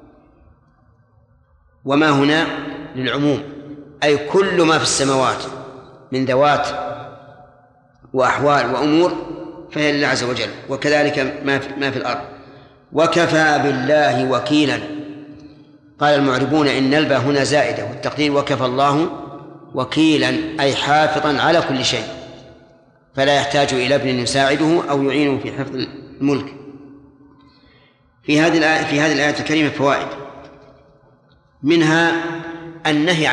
وما هنا للعموم، أي كل ما في السماوات من ذوات وأحوال وأمور فهي لله عز وجل، وكذلك ما في الأرض. وكفى بالله وكيلا. قال المعربون إن الباء هنا زائدة، والتقدير وكفى الله وكيلا أي حافظا على كل شيء، فلا يحتاج إلى ابن يساعده أو يعينه في حفظ الملك. في هذه الآية الكريمة فوائد، منها النهي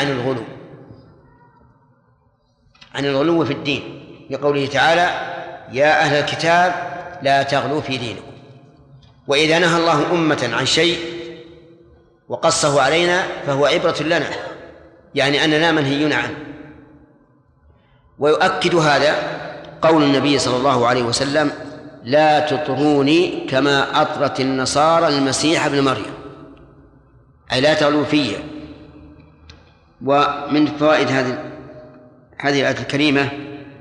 عن الغلو في الدين، لقوله تعالى يا أهل الكتاب لا تغلوا في دينكم. وإذا نهى الله أمة عن شيء وقصه علينا فهو عبرة لنا، يعني أننا منهيون عنه. ويؤكد هذا قول النبي صلى الله عليه وسلم لا تطروني كما أطرت النصارى المسيح ابن مريم، أي لا تغلوا في. ومن فوائد هذه الآية الكريمة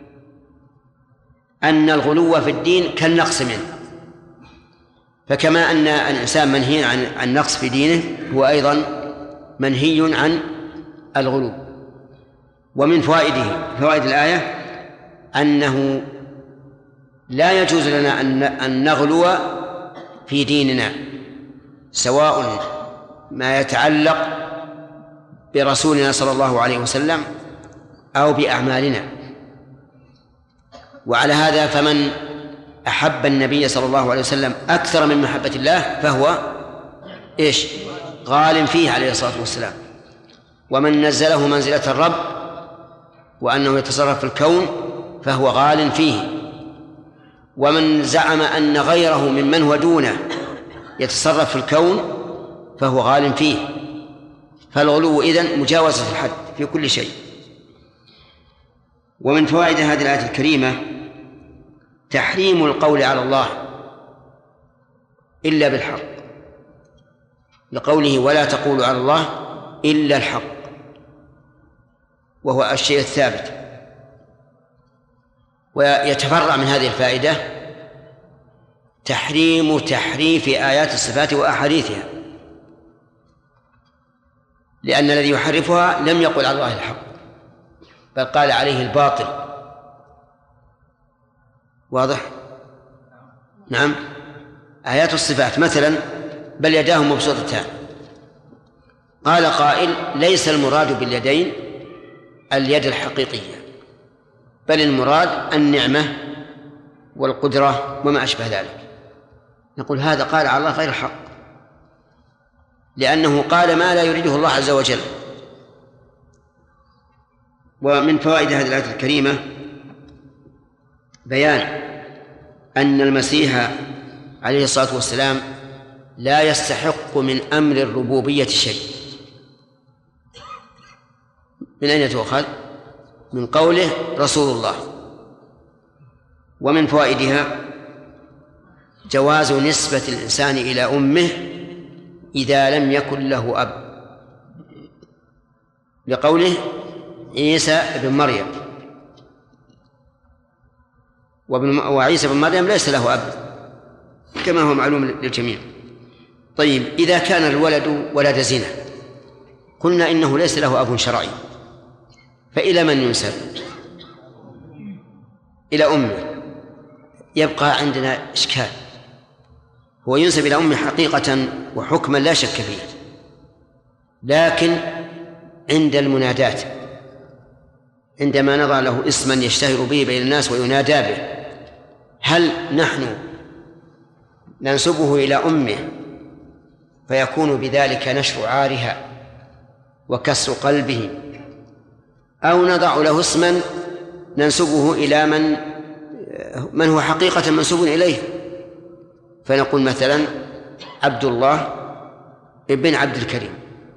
أن الغلو في الدين كالنقص منه، فكما أن الإنسان منهي عن النقص في دينه هو أيضا منهي عن الغلو. ومن فوائد الآية أنه لا يجوز لنا أن نغلو في ديننا، سواء ما يتعلق برسولنا صلى الله عليه وسلم أو بأعمالنا. وعلى هذا فمن أحب النبي صلى الله عليه وسلم أكثر من محبة الله فهو غال فيه عليه الصلاة والسلام. ومن نزله منزلة الرب وأنه يتصرف في الكون فهو غال فيه. ومن زعم أن غيره ممن هو دونه يتصرف في الكون فهو غال فيه. فالغلو إذن مجاوزة الحد في كل شيء. ومن فوائد هذه الآية الكريمة تحريم القول على الله إلا بالحق، لقوله ولا تقولوا على الله إلا الحق، وهو الشيء الثابت. ويتفرع من هذه الفائدة تحريم تحريف آيات الصفات وأحاديثها، لأن الذي يحرفها لم يقل على الله الحق بل قال عليه الباطل. واضح؟ نعم. آيات الصفات مثلا بل يداه مبسوطتان، قال قائل ليس المراد باليدين اليد الحقيقية، بل المراد النعمة والقدرة وما أشبه ذلك. نقول هذا قال على الله غير الحق، لأنه قال ما لا يريده الله عز وجل. ومن فوائد هذه الآية الكريمة بيان أن المسيح عليه الصلاة والسلام لا يستحق من أمر الربوبية شيء. من أين تؤخذ؟ من قوله رسول الله. ومن فوائدها جواز نسبة الإنسان إلى أمه إذا لم يكن له أب، لقوله عيسى ابن مريم، وعيسى بن مريم ليس له أب كما هو معلوم للجميع. طيب إذا كان الولد ولد زنا قلنا إنه ليس له أب شرعي، فإلى من ينسب؟ إلى أمه. يبقى عندنا إشكال، هو ينسب إلى أمه حقيقة وحكما لا شك فيه، لكن عند المنادات عندما نضع له اسما يشتهر به بين الناس وينادى به، هل نحن ننسبه إلى أمه فيكون بذلك نشر عارها وكسر قلبه، أو نضع له اسما ننسبه إلى من هو حقيقة منسوب إليه، فنقول مثلا عبد الله ابن عبد الكريم؟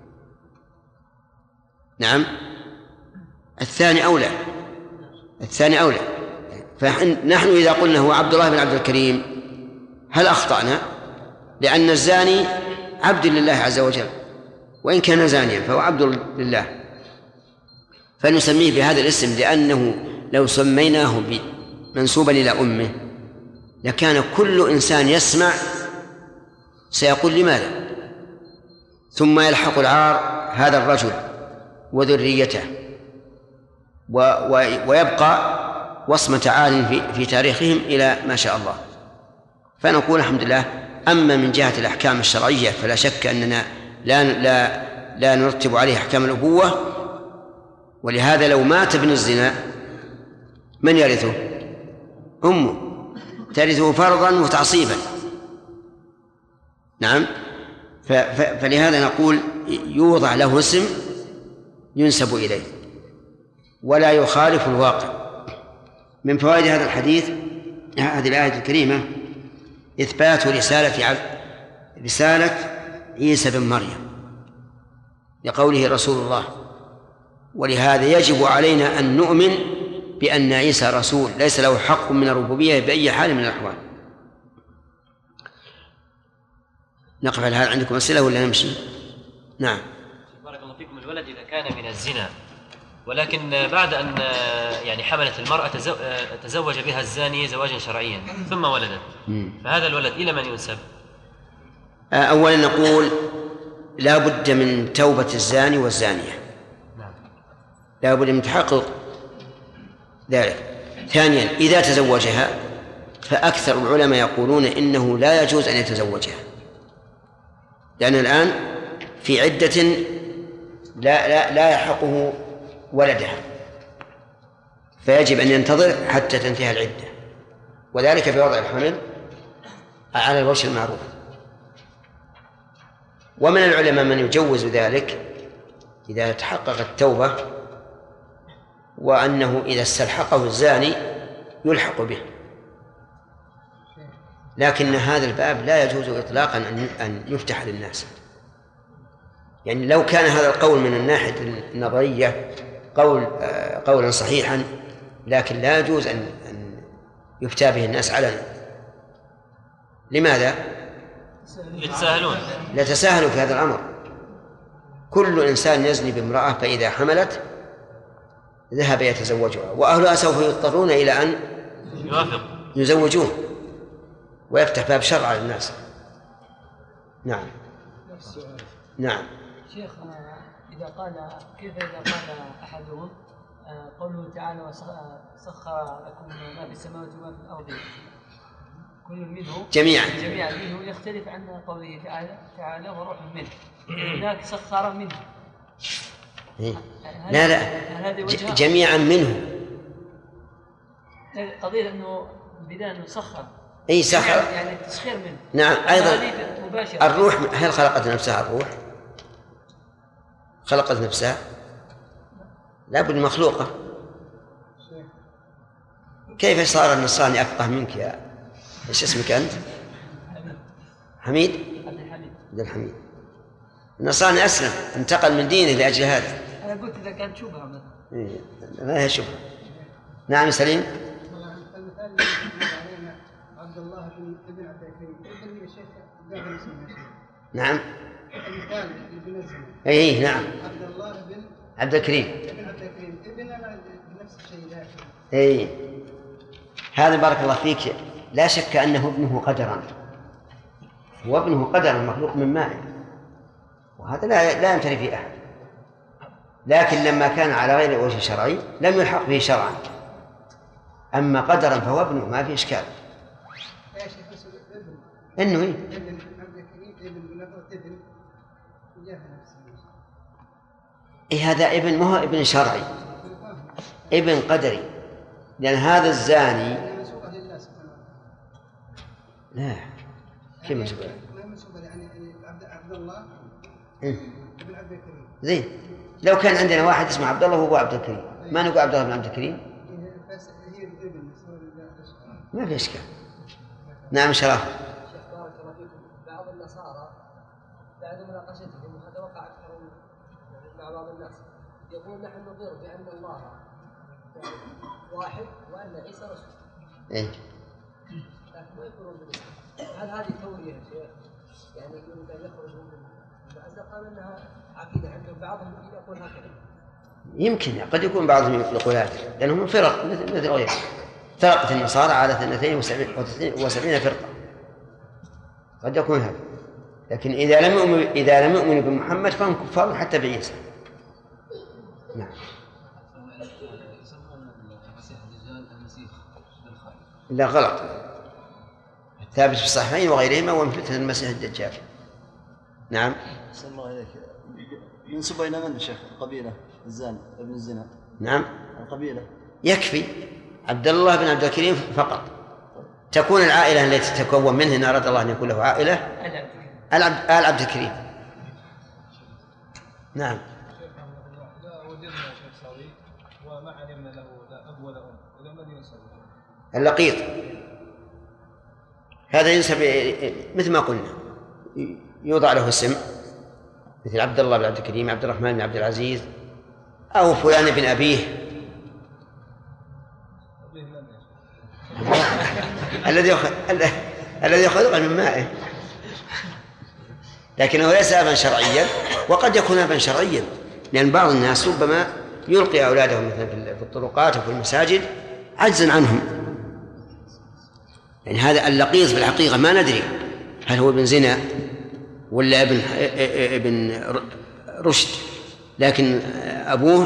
نعم، الثاني أولى. فنحن إذا قلنا هو عبد الله بن عبد الكريم هل أخطأنا؟ لأن الزاني عبد لله عز وجل، وإن كان زانيا فهو عبد لله، فنسميه بهذا الاسم، لأنه لو سميناه منسوبا إلى أمه لكان كل إنسان يسمع سيقول لماذا، ثم يلحق العار هذا الرجل وذريته، ويبقى وصمة عار في تاريخهم إلى ما شاء الله. فنقول الحمد لله. أما من جهة الأحكام الشرعية فلا شك أننا لا نرتب عليه أحكام الأبوة، ولهذا لو مات ابن الزنا من يرثه؟ أمه ترثه فرضا وتعصيبا. نعم. فلهذا نقول يوضع له اسم ينسب إليه ولا يخالف الواقع. من فوائد هذا الحديث، هذه الآية الكريمة، إثبات رسالة عيسى بن مريم لقوله رسول الله، ولهذا يجب علينا أن نؤمن بأن عيسى رسول ليس له حق من الربوبية بأي حال من الأحوال. نقف على هذا. عندكم أسئلة ولا نمشي؟ نعم. بارك الله فيكم. الولد إذا كان من الزنا ولكن بعد أن يعني حملت المرأة تزوج بها الزاني زواجا شرعيا ثم ولدت، فهذا الولد إلى من ينسب؟ أولا نقول لا بد من توبة الزاني والزانية، لا بد من تحقق ذلك. ثانيا إذا تزوجها فأكثر العلماء يقولون إنه لا يجوز أن يتزوجها، لأن الآن في عدة لا يحقه ولدها، فيجب أن ينتظر حتى تنتهي العدة، وذلك بوضع الحمل على الوجه المعروف. ومن العلماء من يجوز ذلك إذا تحققت التوبة، وأنه إذا استلحقه الزاني يلحق به، لكن هذا الباب لا يجوز إطلاقا أن يفتح للناس. يعني لو كان هذا القول من الناحية النظرية قولا صحيحا، لكن لا يجوز أن يفتى به الناس علنا. لماذا؟ يتساهلون. لا تساهلوا في هذا الأمر. كل إنسان يزني بامرأة فإذا حملت ذهب يتزوجها، وأهلها سوف يضطرون إلى أن يزوجوه ويفتح باب شرع على الناس. نعم. نعم. شيخ، كيف إذا قال أحدهم قوله تعالى وسخر لكم ما في السماوات وما في الأرض كل منه جميعا منه، يختلف عن قوله تعالى وروح منه، هناك سخر منه. لا جميعا منه. قضية أنه بداية أنه سخر، أي سخر يعني التسخير منه. نعم. أيضا الروح، هل خلقت نفسها الروح؟ خلقت نفسها؟ لا بد مخلوقة. كيف صار النصراني أفقه منك يا إيش اسمك أنت؟ حميد؟ عبد الحميد. النصراني أسلم، انتقل من دينه لأجل هذا. أنا قلت إذا كانت شبهة مثلا. ما هي شبهة. نعم سليم. عبد الله بن عبد الكريم ابن الشيخ داخل اسمه. نعم. المثال اللي بنزله. أي نعم. عبد الله بن عبد الكريم. ابن عبد الكريم ابننا بنفس الشيء داخل. أي هذا بارك الله فيك، لا شك أنه ابنه قدرا، وابنه قدرا مخلوق من ماء، وهذا لا يمتري فيه أحد. لكن لما كان على غير وجه شرعي لم يلحق به شرعا. أما قدرا فهو ابنه، ما في إشكال. إنه ابن عبد الكريم ابن بنظرة ابن هذا ابن، ما هو ابن شرعي. ابن قدري، لأن هذا الزاني لا كيف منسوبة؟ يعني عبد الله ابن عبد الكريم. زين، لو كان عندنا واحد اسمه عبد الله وهو عبد الكريم ما نقول عبد الله بن عبد الكريم؟ ما في إشكال. نعم شرف. بارك الله فيكم. بعض النصارى بعد مناقشتهم وهذا وقع أكثر مع بعض الناس يقول نحن نقر بأن الله واحد وأن عيسى رسول. إيه. لكن ما يقولون بالإسلام. هل هذه تورية يا شيخ؟ يعني يريد أن يخرج من المعزة قال أنها عقيدة عندهم بعضهم يقول هكذا. يمكن قد يكون بعضهم يقول هذا لأنهم فرق مثل غيرهم. فرقة النصارى على 72 فرقة، قد يكون هذا. لكن إذا لم يؤمنوا بمحمد فهم كفار حتى بعيسى. نعم. لا غلط، ثابت في الصحيحين وغيرهما ومثل المسيح الدجال. نعم. أحسن الله إليك. ينسب إلى من الشيخ؟ القبيلة الزاني ابن الزنا. نعم. القبيلة يكفي عبد الله بن عبد الكريم فقط. تكون العائلة التي تتكون منه إن أراد الله أن يكون له عائلة آل عبد الكريم. نعم. وما علمنا له لا أب ولا أم، إلى من ينسب؟ اللقيط هذا ينسب مثل ما قلنا، يوضع له اسم مثل عبد الله بن عبد الكريم، عبد الرحمن بن عبد العزيز، أو فلان بن أبيه. الذي يخلق من مائه، لكنه ليس أبا شرعيا، وقد يكون أبا شرعيا، لأن بعض الناس ربما يلقي أولادهم مثلا في الطرقات وفي المساجد عجزا عنهم. يعني هذا اللقيط في الحقيقة ما ندري هل هو ابن زنا ولا ابن رشد، لكن أبوه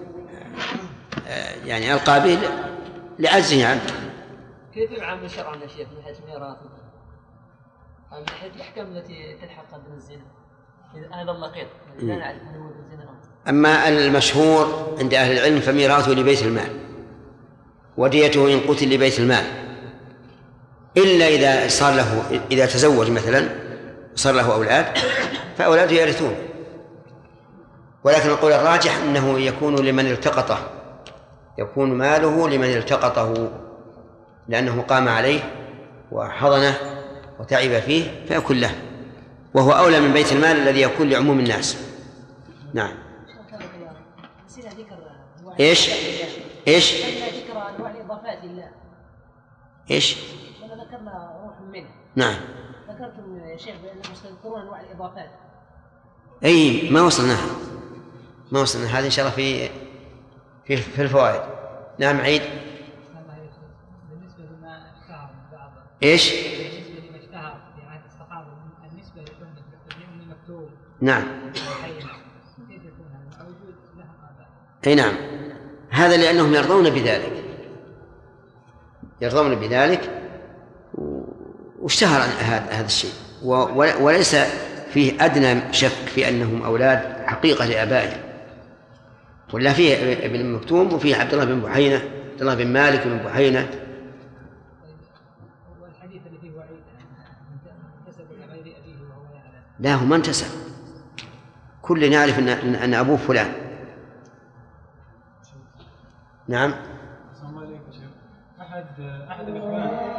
يعني ألقى به لعجزه عنه. كيف يعامل شرعنا يا شيخ من حيث ميراثه؟ من حيث الأحكام التي تلحق بين الزنا؟ هذا اللقيط لا نعرف أنه هو الزنا. أما المشهور عند أهل العلم فميراثه لبيت المال، وديته إن قتل لبيت المال، إلا إذا صار له، إذا تزوج مثلا صار له أولاد فأولاده يرثون. ولكن القول الراجح أنه يكون لمن التقطه، يكون ماله لمن التقطه، لأنه قام عليه وحضنه وتعب فيه فيكون له، وهو أولى من بيت المال الذي يكون لعموم الناس. نعم. إيش؟ إيش؟ ذكر أنواع الإضافات لله. إيش؟ ذكرنا روح منه. نعم. ذكرتم يا شيخ بأنكم تذكرون أنواع الإضافات. أي ما وصلنا هذه إن شاء الله في الفوائد. نعم عيد. بالنسبة لما اشتهر بعض. إيش؟ بالنسبة لما اشتهر في عهد الصحابة بالنسبة لكلمة التقديم مكتوب. نعم. كيف يكون هذا موجود لها آباء؟ أي نعم، هذا لأنهم يرضون بذلك واشتهر هذا الشيء، وليس فيه أدنى شك في أنهم أولاد حقيقة لآبائهم، ولا فيه ابن مكتوم وفيه عبد الله بن بحينة، عبد الله بن مالك بن بحينة. والحديث اللي فيه وعيد انتسب إلى غير أبيه وهو يعلم. لا هو ما انتسب، كل يعرف أن أبوه فلان. نعم. السلام عليكم يا شيخ. أحد الإخوان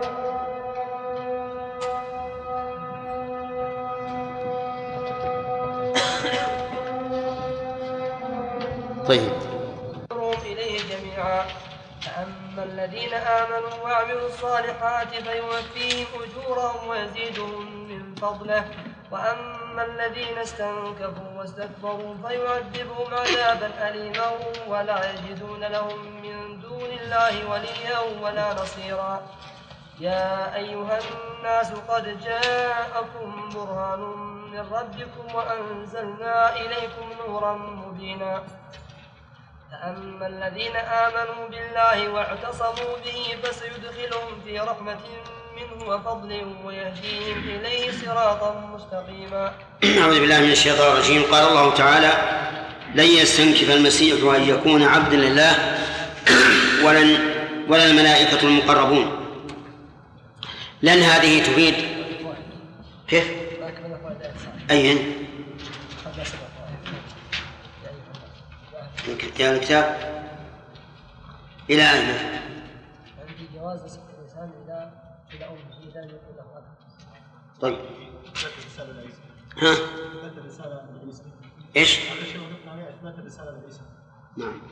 طيب. إليه جميعا. فأما الذين آمنوا وعملوا الصالحات فيوفيهم أجورهم ويزيدهم من فضله، وأما الذين استنكفوا واستكبروا فيعذبهم عذابا أليما ولا يجدون لهم من دون الله وليا ولا نصيرا. يا أيها الناس قد جاءكم برهان من ربكم وأنزلنا إليكم نورا مبينا. فأما الذين آمنوا بالله واعتصموا به فسيدخلهم في رحمة منه وفضل ويهديهم إليه صراطا مستقيما. أعوذ بالله من الشيطان الرجيم. قال الله تعالى: لن يستنكف المسيح أن يكون عبدا لله ولا الملائكة المقربون. لأن هذه تفيد كيف؟ أين؟ يا الكتاب إلى أين؟ عندي جواز نسبة الإنسان إلى أمه إذا يقول له أب. طيب. ها؟ إيش؟ نعم.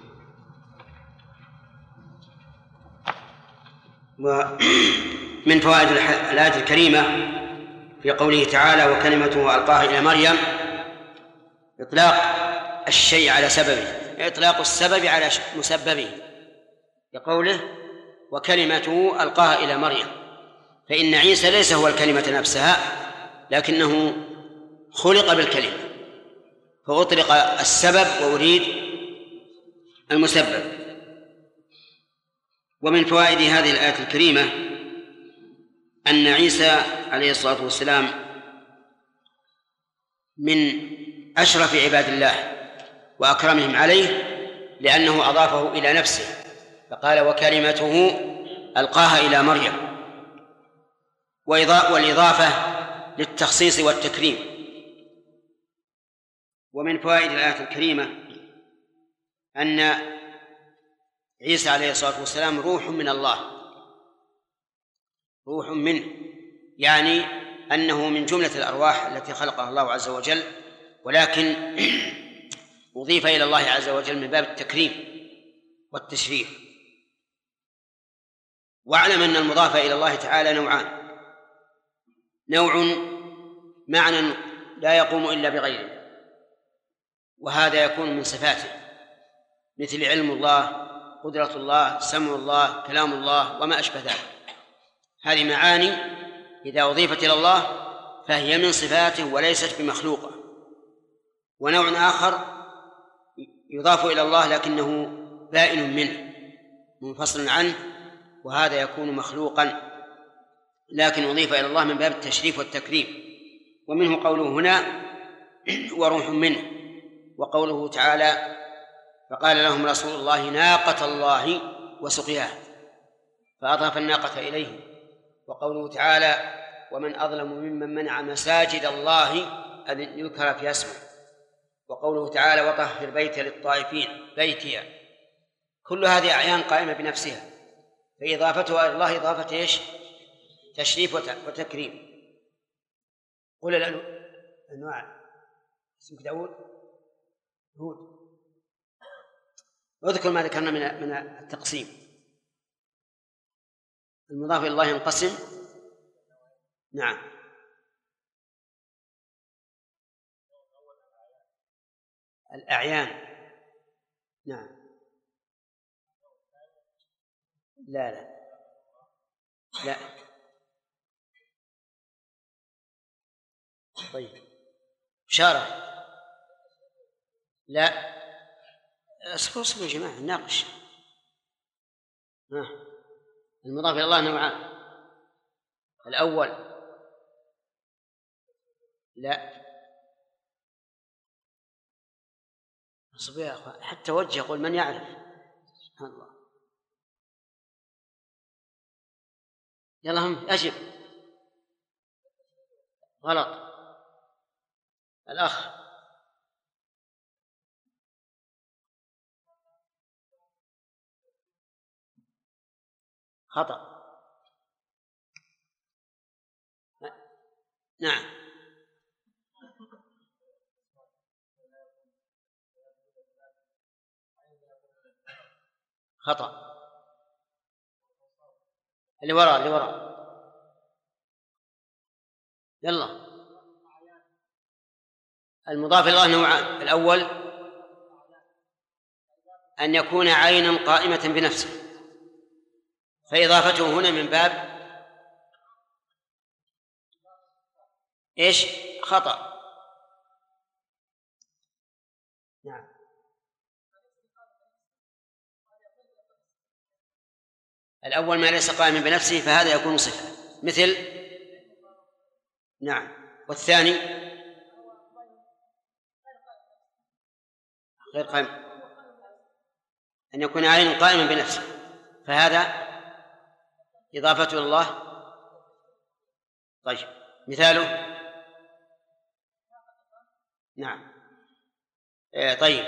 ومن فوائد الآية الكريمة في قوله تعالى وكلمته ألقاها إلى مريم إطلاق الشيء على سببه، إطلاق السبب على مسببه، كقوله وكلمته ألقاها إلى مريم، فإن عيسى ليس هو الكلمة نفسها لكنه خلق بالكلمة، فأطلق السبب وأريد المسبب. ومن فوائد هذه الآية الكريمة أن عيسى عليه الصلاة والسلام من أشرف عباد الله وأكرمهم عليه، لأنه أضافه إلى نفسه فقال وكلمته ألقاها إلى مريم، والإضافة للتخصيص والتكريم. ومن فوائد الآية الكريمة أن عيسى عليه الصلاة والسلام روح من الله، روح منه، يعني أنه من جملة الأرواح التي خلقها الله عز وجل، ولكن أضيف إلى الله عز وجل من باب التكريم والتشريف. واعلم أن المضاف إلى الله تعالى نوعان: نوع معنى لا يقوم إلا بغيره، وهذا يكون من صفاته مثل علم الله، قدرة الله، سمع الله، كلام الله وما أشبه ذلك. هذه معاني إذا أضيفت إلى الله فهي من صفاته وليست بمخلوقة. ونوع آخر يضاف إلى الله لكنه بائن منه منفصل عنه، وهذا يكون مخلوقا لكن أضيف إلى الله من باب التشريف والتكريم. ومنه قوله هنا وروح منه، وقوله تعالى فقال لهم رسول الله ناقة الله وسقياها فأضاف الناقة إليه. وقوله تعالى ومن أظلم ممن منع مساجد الله أن يذكر في اسمه. وقوله تعالى وطهر بيت للطائفين بيتي. كل هذه أعيان قائمة بنفسها، فإضافتها إلى الله إضافة إيش؟ تشريف وتكريم. قل الأنواع. اسمك داود؟ هود. اذكر ما ذكرنا من التقسيم. المضاف إلى الله ينقسم. نعم. الأعيان. نعم. لا طيب. إشارة. لا اصبروا يا جماعة نناقش. المضاف إلى الله نوعان: الأول لا اصبر يا أخوان حتى وجه يقول من يعرف. سبحان الله. يلا هم أجب. غلط. الأخ خطأ. نعم. خطأ. اللي وراء يلا. المضاف إلى الله نوعان: الأول أن يكون عينا قائمة بنفسه، فإضافته هنا من باب إيش؟ خطأ. نعم. الأول ما ليس قائما بنفسه فهذا يكون صفة مثل. نعم. والثاني غير قائم، أن يكون عين قائما بنفسه، فهذا إضافته إلى الله. طيب مثاله؟ نعم. طيب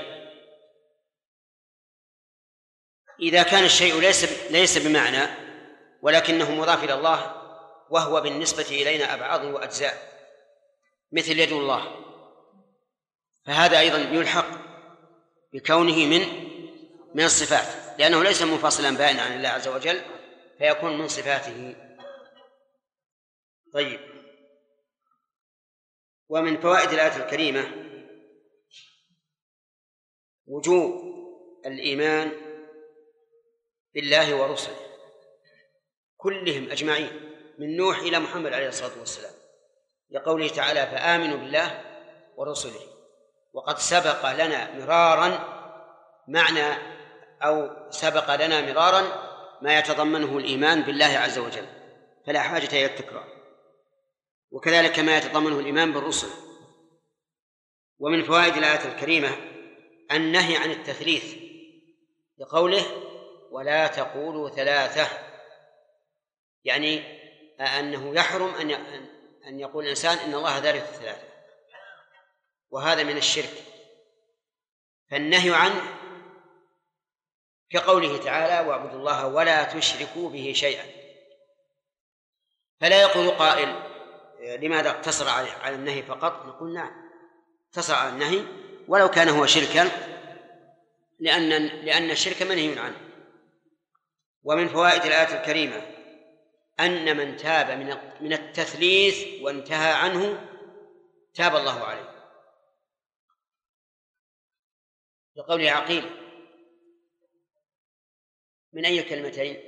إذا كان الشيء ليس بمعنى ولكنه مضاف إلى الله وهو بالنسبة إلينا أبعاض وأجزاء مثل يد الله، فهذا أيضا يلحق بكونه من الصفات، لأنه ليس منفصلا بائنا عن الله عز وجل، فيكون من صفاته. طيب، ومن فوائد الآية الكريمة وجوب الإيمان بالله ورسله كلهم أجمعين من نوح إلى محمد عليه الصلاة والسلام، لقوله تعالى فآمنوا بالله ورسله. وقد سبق لنا مرارا ما يتضمنه الإيمان بالله عز وجل، فلا حاجة إلى التكرار، وكذلك ما يتضمنه الإيمان بالرسل. ومن فوائد الآية الكريمة النهي عن التثليث لقوله ولا تقولوا ثلاثة، يعني أنه يحرم أن يقول الإنسان إن الله ثالث ثلاثة، وهذا من الشرك، فالنهي عنه كقوله تعالى واعبدوا الله ولا تشركوا به شيئا. فلا يقول قائل لماذا اقتصر على النهي فقط؟ نقول نعم اقتصر على النهي ولو كان هو شركا، لأن الشرك منهي عنه. ومن فوائد الآية الكريمة أن من تاب من التثليث وانتهى عنه تاب الله عليه، لقوله عقيل من أي كلمتين؟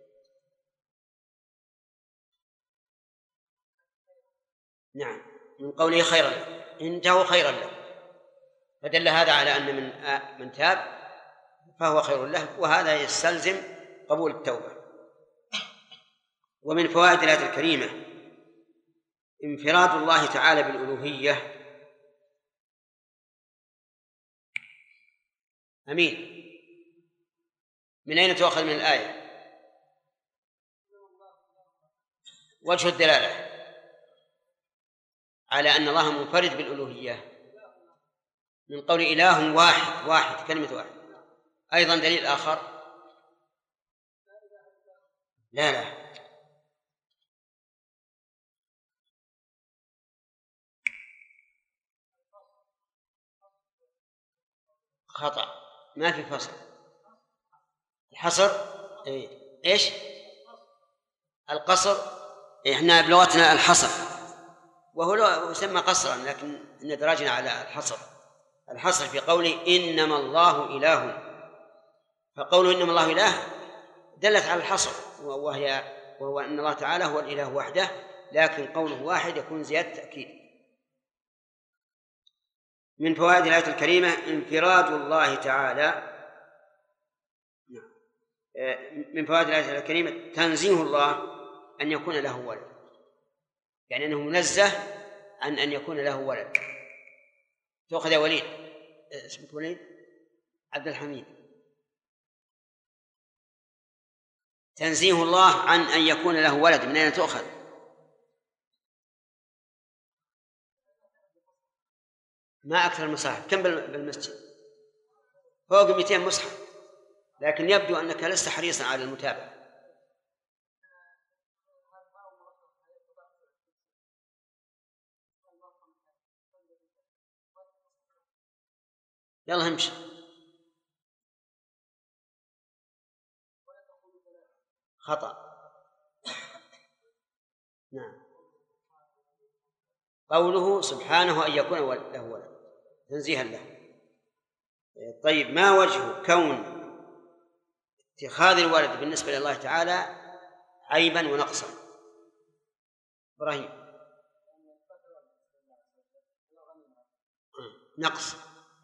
نعم من قوله خيرا له، انتهوا خيرا له، فدل هذا على أن من تاب فهو خير له، وهذا يستلزم قبول التوبة. ومن فوائد الآية الكريمة انفراد الله تعالى بالألوهية. أمين، من أين تؤخذ من الآية؟ وجه الدلالة على أن الله منفرد بالألوهية من قول إله واحد كلمة واحد. أيضا دليل آخر لا خطأ، ما في فصل. الحصر إيش؟ القصر إحنا بلغتنا الحصر، وهو يسمى قصرا، لكن ندرجنا على الحصر في قوله إنما الله إله، فقوله إنما الله إله دلت على الحصر، وهو أن الله تعالى هو الإله وحده، لكن قوله واحد يكون زيادة تأكيد. من فوائد الآية الكريمة انفراد الله تعالى. من فوائد الآية الكريمة تنزيه الله أن يكون له ولد، يعني أنه منزه عن أن يكون له ولد. تأخذ يا وليد، اسمك وليد عبد الحميد. تنزيه الله عن أن يكون له ولد من أين تأخذ؟ ما أكثر المصاحف، كم بالمسجد؟ فوق 200 مصحف، لكن يبدو أنك لست حريصا على المتابعة. يلا همشي. خطأ. نعم قوله سبحانه أن يكون له ولد تنزيها له. طيب ما وجه كون اتخاذ الولد بالنسبة لله تعالى عيبا ونقصا؟ إبراهيم. نقص،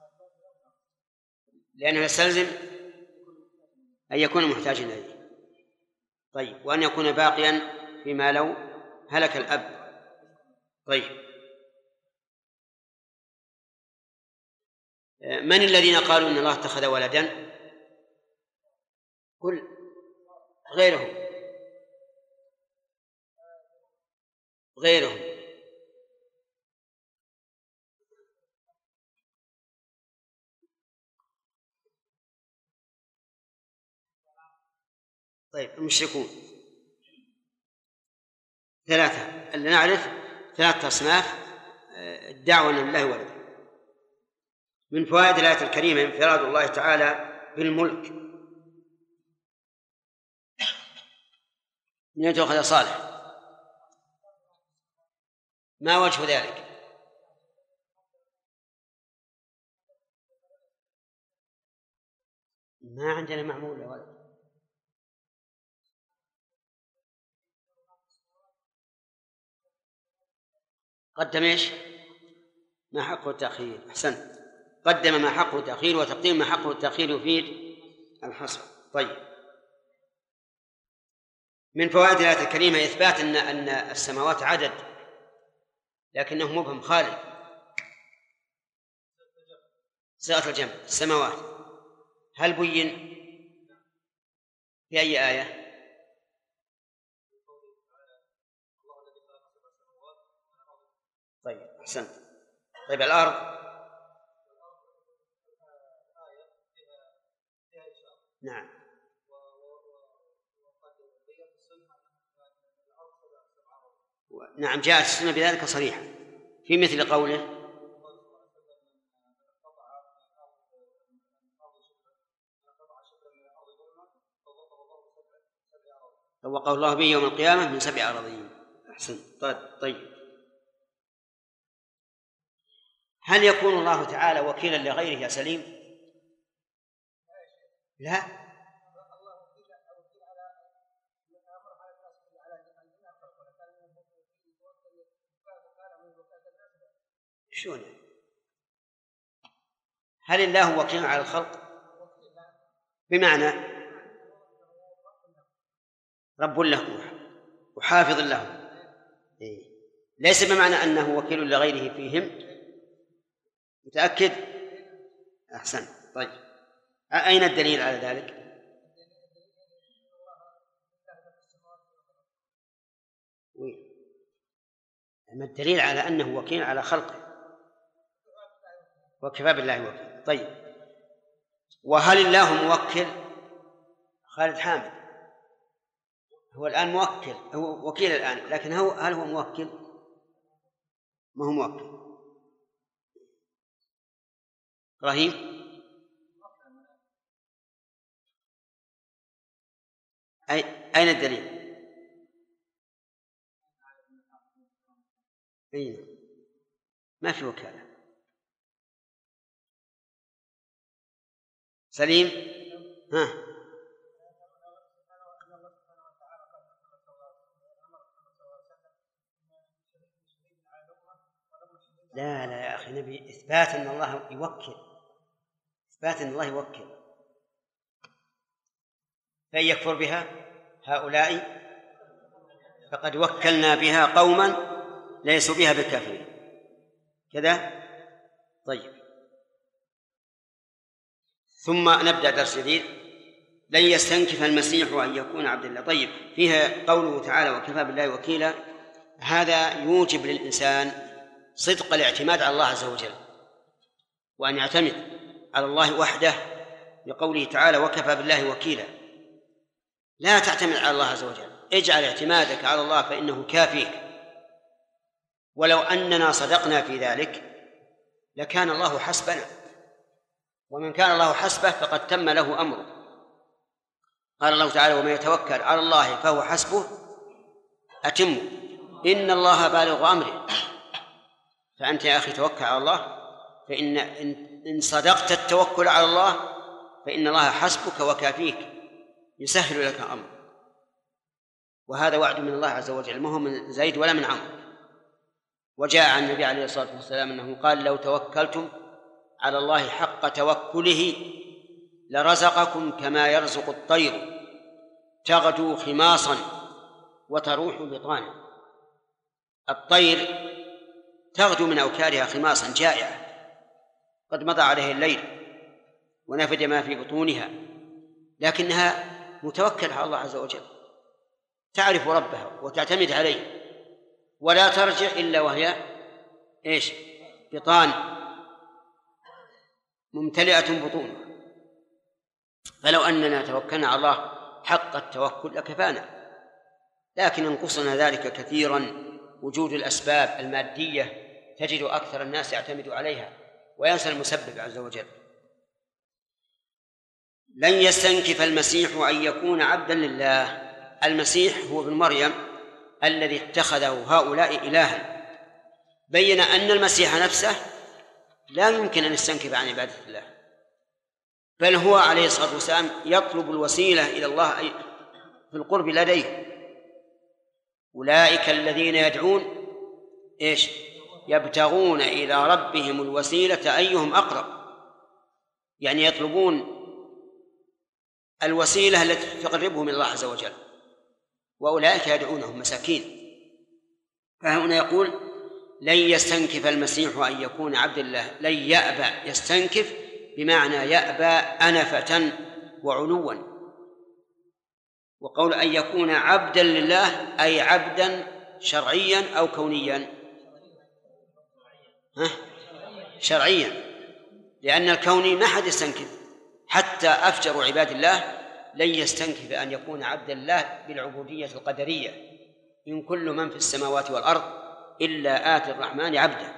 لأنه يستلزم أن يكون محتاجا إليه. طيب وأن يكون باقيا فيما لو هلك الأب. طيب من الذين قالوا إن الله اتخذ ولدا؟ قل غيرهم طيب المشركون ثلاثة اللي نعرف 3 أصناف الدعوة أن لله ولد. من فوائد الآية الكريمة انفراد الله تعالى بالملك من يتخذ صالح. ما وجه ذلك؟ ما عندنا معمول يا ولد. قدم ايش؟ ما حقه التأخير. أحسنت، قدم ما حقه التأخير، وتقديم ما حقه التأخير يفيد الحصر. طيب، من فوائد الآية الكريمة إثبات أن السماوات عدد، لكنه مبهم خالد، صيغة الجمع السماوات. هل بين في أي آية؟ طيب أحسنت. طيب الأرض؟ نعم. نعم جاءت السنة بذلك صريحة في مثل قوله وقال الله به يوم القيامة من 7 أراضين. أحسن. طيب هل يكون الله تعالى وكيلا لغيره يا سليم؟ لا. شلون؟ هل الله وكيل على الخلق؟ بمعنى رب له وحافظ له، ليس بمعنى أنه وكيل لغيره فيهم. متأكد؟ أحسن. طيب أين الدليل على ذلك؟ أما الدليل على أنه وكيل على خلقه، وكفى بالله وكيل. طيب، وهل الله موكل؟ خالد حامد هو الآن موكل، هو وكيل الآن، لكن هل هو موكل؟ ما هو موكل. إبراهيم؟ أين الدليل؟ أين؟ ما في وكالة. سليم؟ ها؟ لا يا أخي، نبي إثبات أن الله يوكل، إثبات أن الله يوكل. فإن يكفر بها هؤلاء فقد وكلنا بها قوما ليسوا بها بكافرين كذا. طيب، ثم نبدأ درس جديد. لن يستنكف المسيح أن يكون عبد الله. طيب، فيها قوله تعالى وكفى بالله وكيلا، هذا يوجب للإنسان صدق الاعتماد على الله عز وجل، وأن يعتمد على الله وحده، لقوله تعالى وكفى بالله وكيلا. لا تعتمد على الله عز وجل، اجعل اعتمادك على الله فإنه كافيك. ولو أننا صدقنا في ذلك لكان الله حسبنا، ومن كان الله حسبه فقد تم له أمره. قال الله تعالى ومن يتوكل على الله فهو حسبه أتم إن الله بالغ أمره. فأنت يا أخي توكل على الله، فإن إن صدقت التوكل على الله فإن الله حسبك وكافيك، يسهل لك الأمر. وهذا وعد من الله عز وجل، ما هو من زيد ولا من عمرو. وجاء عن النبي عليه الصلاة والسلام أنه قال لو توكلتم على الله حق توكله لرزقكم كما يرزق الطير تغدو خماصا وتروح بطانا. الطير تغدو من أوكارها خماصا جائعة، قد مضى عليه الليل ونفد ما في بطونها، لكنها متوكلة على الله عز وجل، تعرف ربها وتعتمد عليه، ولا ترجع إلا وهي إيش؟ بطان ممتلئة بطونها. فلو أننا توكلنا على الله حق التوكل لكفانا، لكن ينقصنا ذلك كثيرا وجود الأسباب المادية، تجد أكثر الناس يعتمد عليها وينسى المسبب عز وجل. لن يستنكف المسيح أن يكون عبدا لله. المسيح هو ابن مريم الذي اتخذه هؤلاء إلها. بين أن المسيح نفسه لا يمكن أن يستنكف عن عبادة الله، بل هو عليه الصلاة والسلام يطلب الوسيلة إلى الله في القرب لديه. أولئك الذين يدعون إيش؟ يبتغون إلى ربهم الوسيلة أيهم أقرب، يعني يطلبون الوسيلة التي تقربهم إلى الله عز وجل، وأولئك يدعونهم مساكين. فهنا يقول لن يستنكف المسيح أن يكون عبد الله. لن يأبى، يستنكف بمعنى يأبى أنفة وعلوا. وقول أن يكون عبدا لله أي عبدا شرعيا أو كونيا؟ شرعيا، لأن الكوني ما حد يستنكف، حتى أفجر عباد الله لن يستنكف أن يكون عبدا الله بالعبودية القدرية. إن كل من في السماوات والأرض إلا آتي الرحمن عبدا.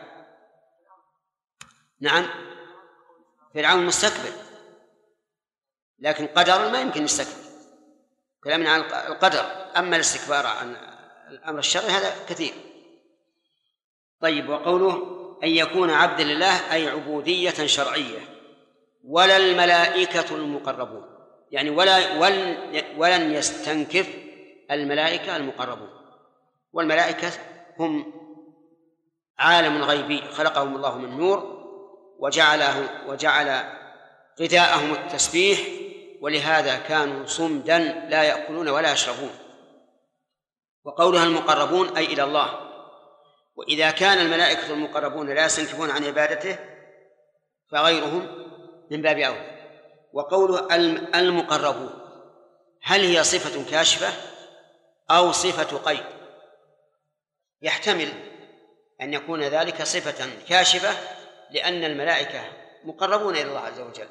نعم، فرعون مستكبر، لكن قدرا ما يمكن يستكبر، كلامنا عن القدر. أما الاستكبار عن الأمر الشرعي هذا كثير. طيب، وقوله أن يكون عبدا لله أي عبودية شرعية. ولا الملائكة المقربون، يعني ولن يستنكف الملائكة المقربون. والملائكة هم عالم غيبي خلقهم الله من نور وجعل غذاءهم التسبيح، ولهذا كانوا صمدا لا يأكلون ولا يشربون. وقولها المقربون أي إلى الله. وإذا كان الملائكة المقربون لا يستنكفون عن عبادته فغيرهم من باب أولى. وقوله المقربون هل هي صفة كاشفة أو صفة قيد؟ يحتمل أن يكون ذلك صفة كاشفة لأن الملائكة مقربون إلى الله عز وجل،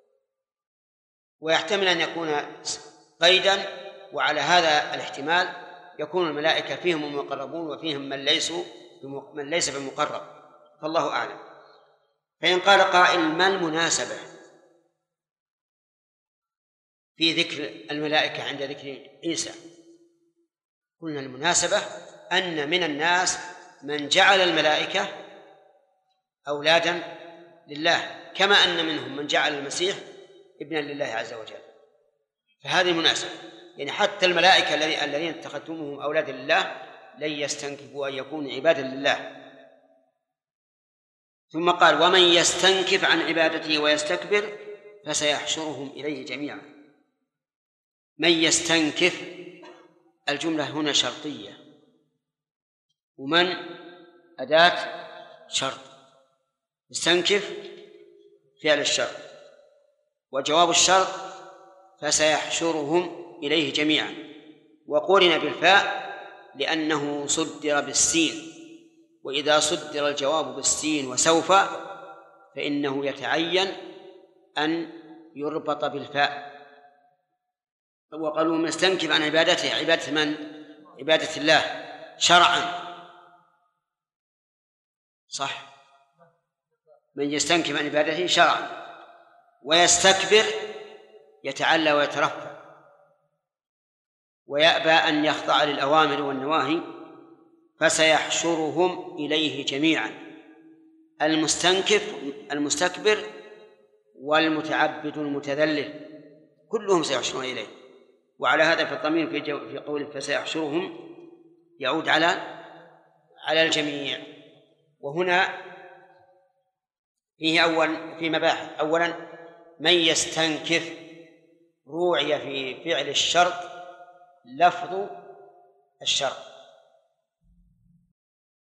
ويحتمل أن يكون قيدا، وعلى هذا الاحتمال يكون الملائكة فيهم المقربون وفيهم من ليس بمقرب، فالله أعلم. فإن قال قائل ما المناسبة في ذكر الملائكة عند ذكر عيسى؟ قلنا المناسبة أن من الناس من جعل الملائكة أولادا لله، كما أن منهم من جعل المسيح ابنا لله عز وجل. فهذه مناسبة، يعني حتى الملائكة الذين اتخذتموهم أولادا لله لن يستنكفوا أن يكونوا عبادا لله. ثم قال ومن يستنكف عن عبادته ويستكبر فسيحشرهم إليه جميعا. من يستنكف الجملة هنا شرطية، ومن أداة شرط، يستنكف فعل الشرط، وجواب الشرط فسيحشرهم إليه جميعا، وقرن بالفاء لأنه صدر بالسين، وإذا صدر الجواب بالسين وسوف فإنه يتعين أن يربط بالفاء. وقالوا من يستنكف عن عبادته، عبادة من؟ عبادة الله شرعا، صح، من يستنكف عن عبادته شرعا، ويستكبر يتعلى ويترفع ويأبى أن يخضع للأوامر والنواهي فسيحشرهم إليه جميعا. المستكبر والمتعبد المتذلل كلهم سيحشرون إليه. وعلى هذا فالضمير في قوله فسيحشرهم يعود على الجميع. وهنا فيه في مباحث. أولا من يستنكف روعي في فعل الشرط لفظ الشرط،